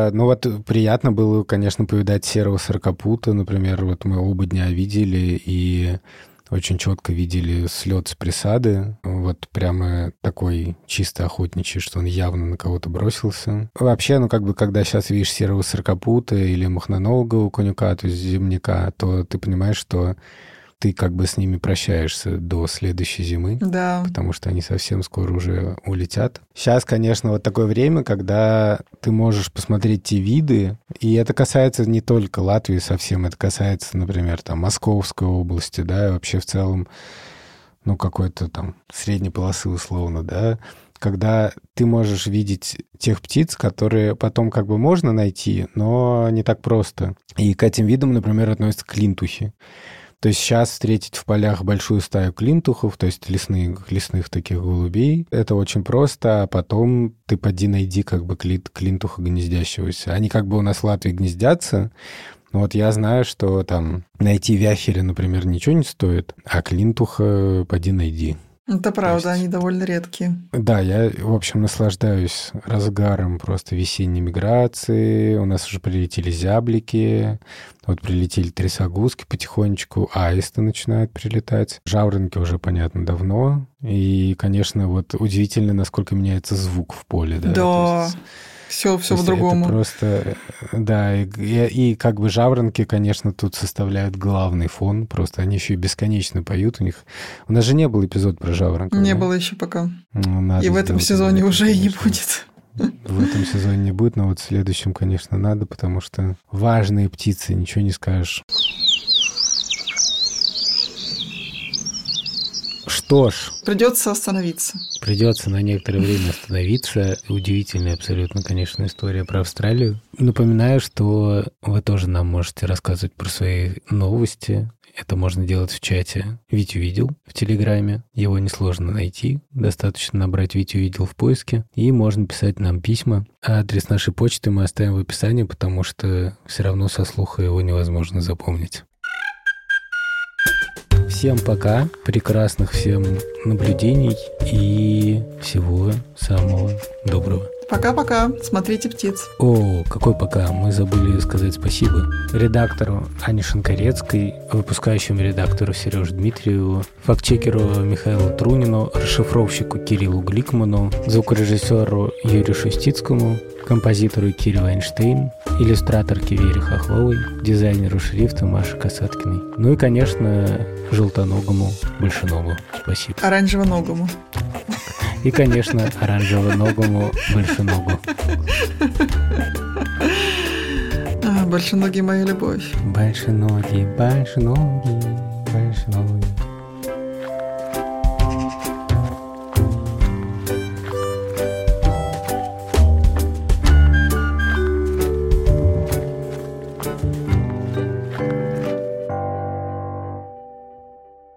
приятно было, конечно, повидать серого сорокопута, например. Мы оба дня видели, и очень четко видели слет с присады. Прямо такой чисто охотничий, что он явно на кого-то бросился. Вообще, когда сейчас видишь серого сорокопута или махноногого конюка, то есть земляка, то ты понимаешь, что ты с ними прощаешься до следующей зимы, да, потому что они совсем скоро уже улетят. Сейчас, конечно, такое время, когда ты можешь посмотреть те виды, и это касается не только Латвии совсем, это касается, например, Московской области, да, и вообще в целом, какой-то средней полосы условно, да, когда ты можешь видеть тех птиц, которые потом можно найти, но не так просто. И к этим видам, например, относятся клинтухи. То есть сейчас встретить в полях большую стаю клинтухов, то есть лесных таких голубей, это очень просто, а потом ты поди найди клинтуха гнездящегося. Они у нас в Латвии гнездятся, но я знаю, что найти вяхеря, например, ничего не стоит, а клинтуха поди найди. Это правда, они довольно редкие. Да, я, в общем, наслаждаюсь разгаром просто весенней миграции. У нас уже прилетели зяблики, прилетели трясогузки потихонечку, аисты начинают прилетать. Жаворонки уже, понятно, давно. И, конечно, удивительно, насколько меняется звук в поле. Да. Все по-другому. Это просто, да, и жаворонки, конечно, тут составляют главный фон, просто они еще и бесконечно поют у них. У нас же не был эпизод про жаворонков. Не было еще пока. И в этом сезоне уже и не будет. В этом сезоне не будет, но в следующем, конечно, надо, потому что важные птицы, ничего Что ж, Придется остановиться. придется на некоторое время остановиться. Удивительная абсолютно, конечно, история про Австралию. Напоминаю, что вы тоже нам можете рассказывать про свои новости. Это можно делать в чате «Витю видел» в Телеграме. Его несложно найти. Достаточно набрать «Витю видел» в поиске. И можно писать нам письма. Адрес нашей почты мы оставим в описании, потому что все равно со слуха его невозможно запомнить. Всем пока, прекрасных всем наблюдений и всего самого доброго. Пока-пока. Смотрите птиц. О, какой пока? Мы забыли сказать спасибо редактору Ане Шинкарецкой, выпускающему редактору Сереже Дмитриеву, фактчекеру Михаилу Трунину, расшифровщику Кириллу Гликману, звукорежиссеру Юрию Шустицкому, композитору Кире Вайнштейн, иллюстраторке Вере Хохловой, дизайнеру шрифта Маше Касаткиной. Ну и, конечно, желтоногому Большеногу. Спасибо. Оранжево-ногому. И, конечно, оранжево-ногому Большеногу. Большеногий моя любовь. Большеноги, большеноги, большеноги.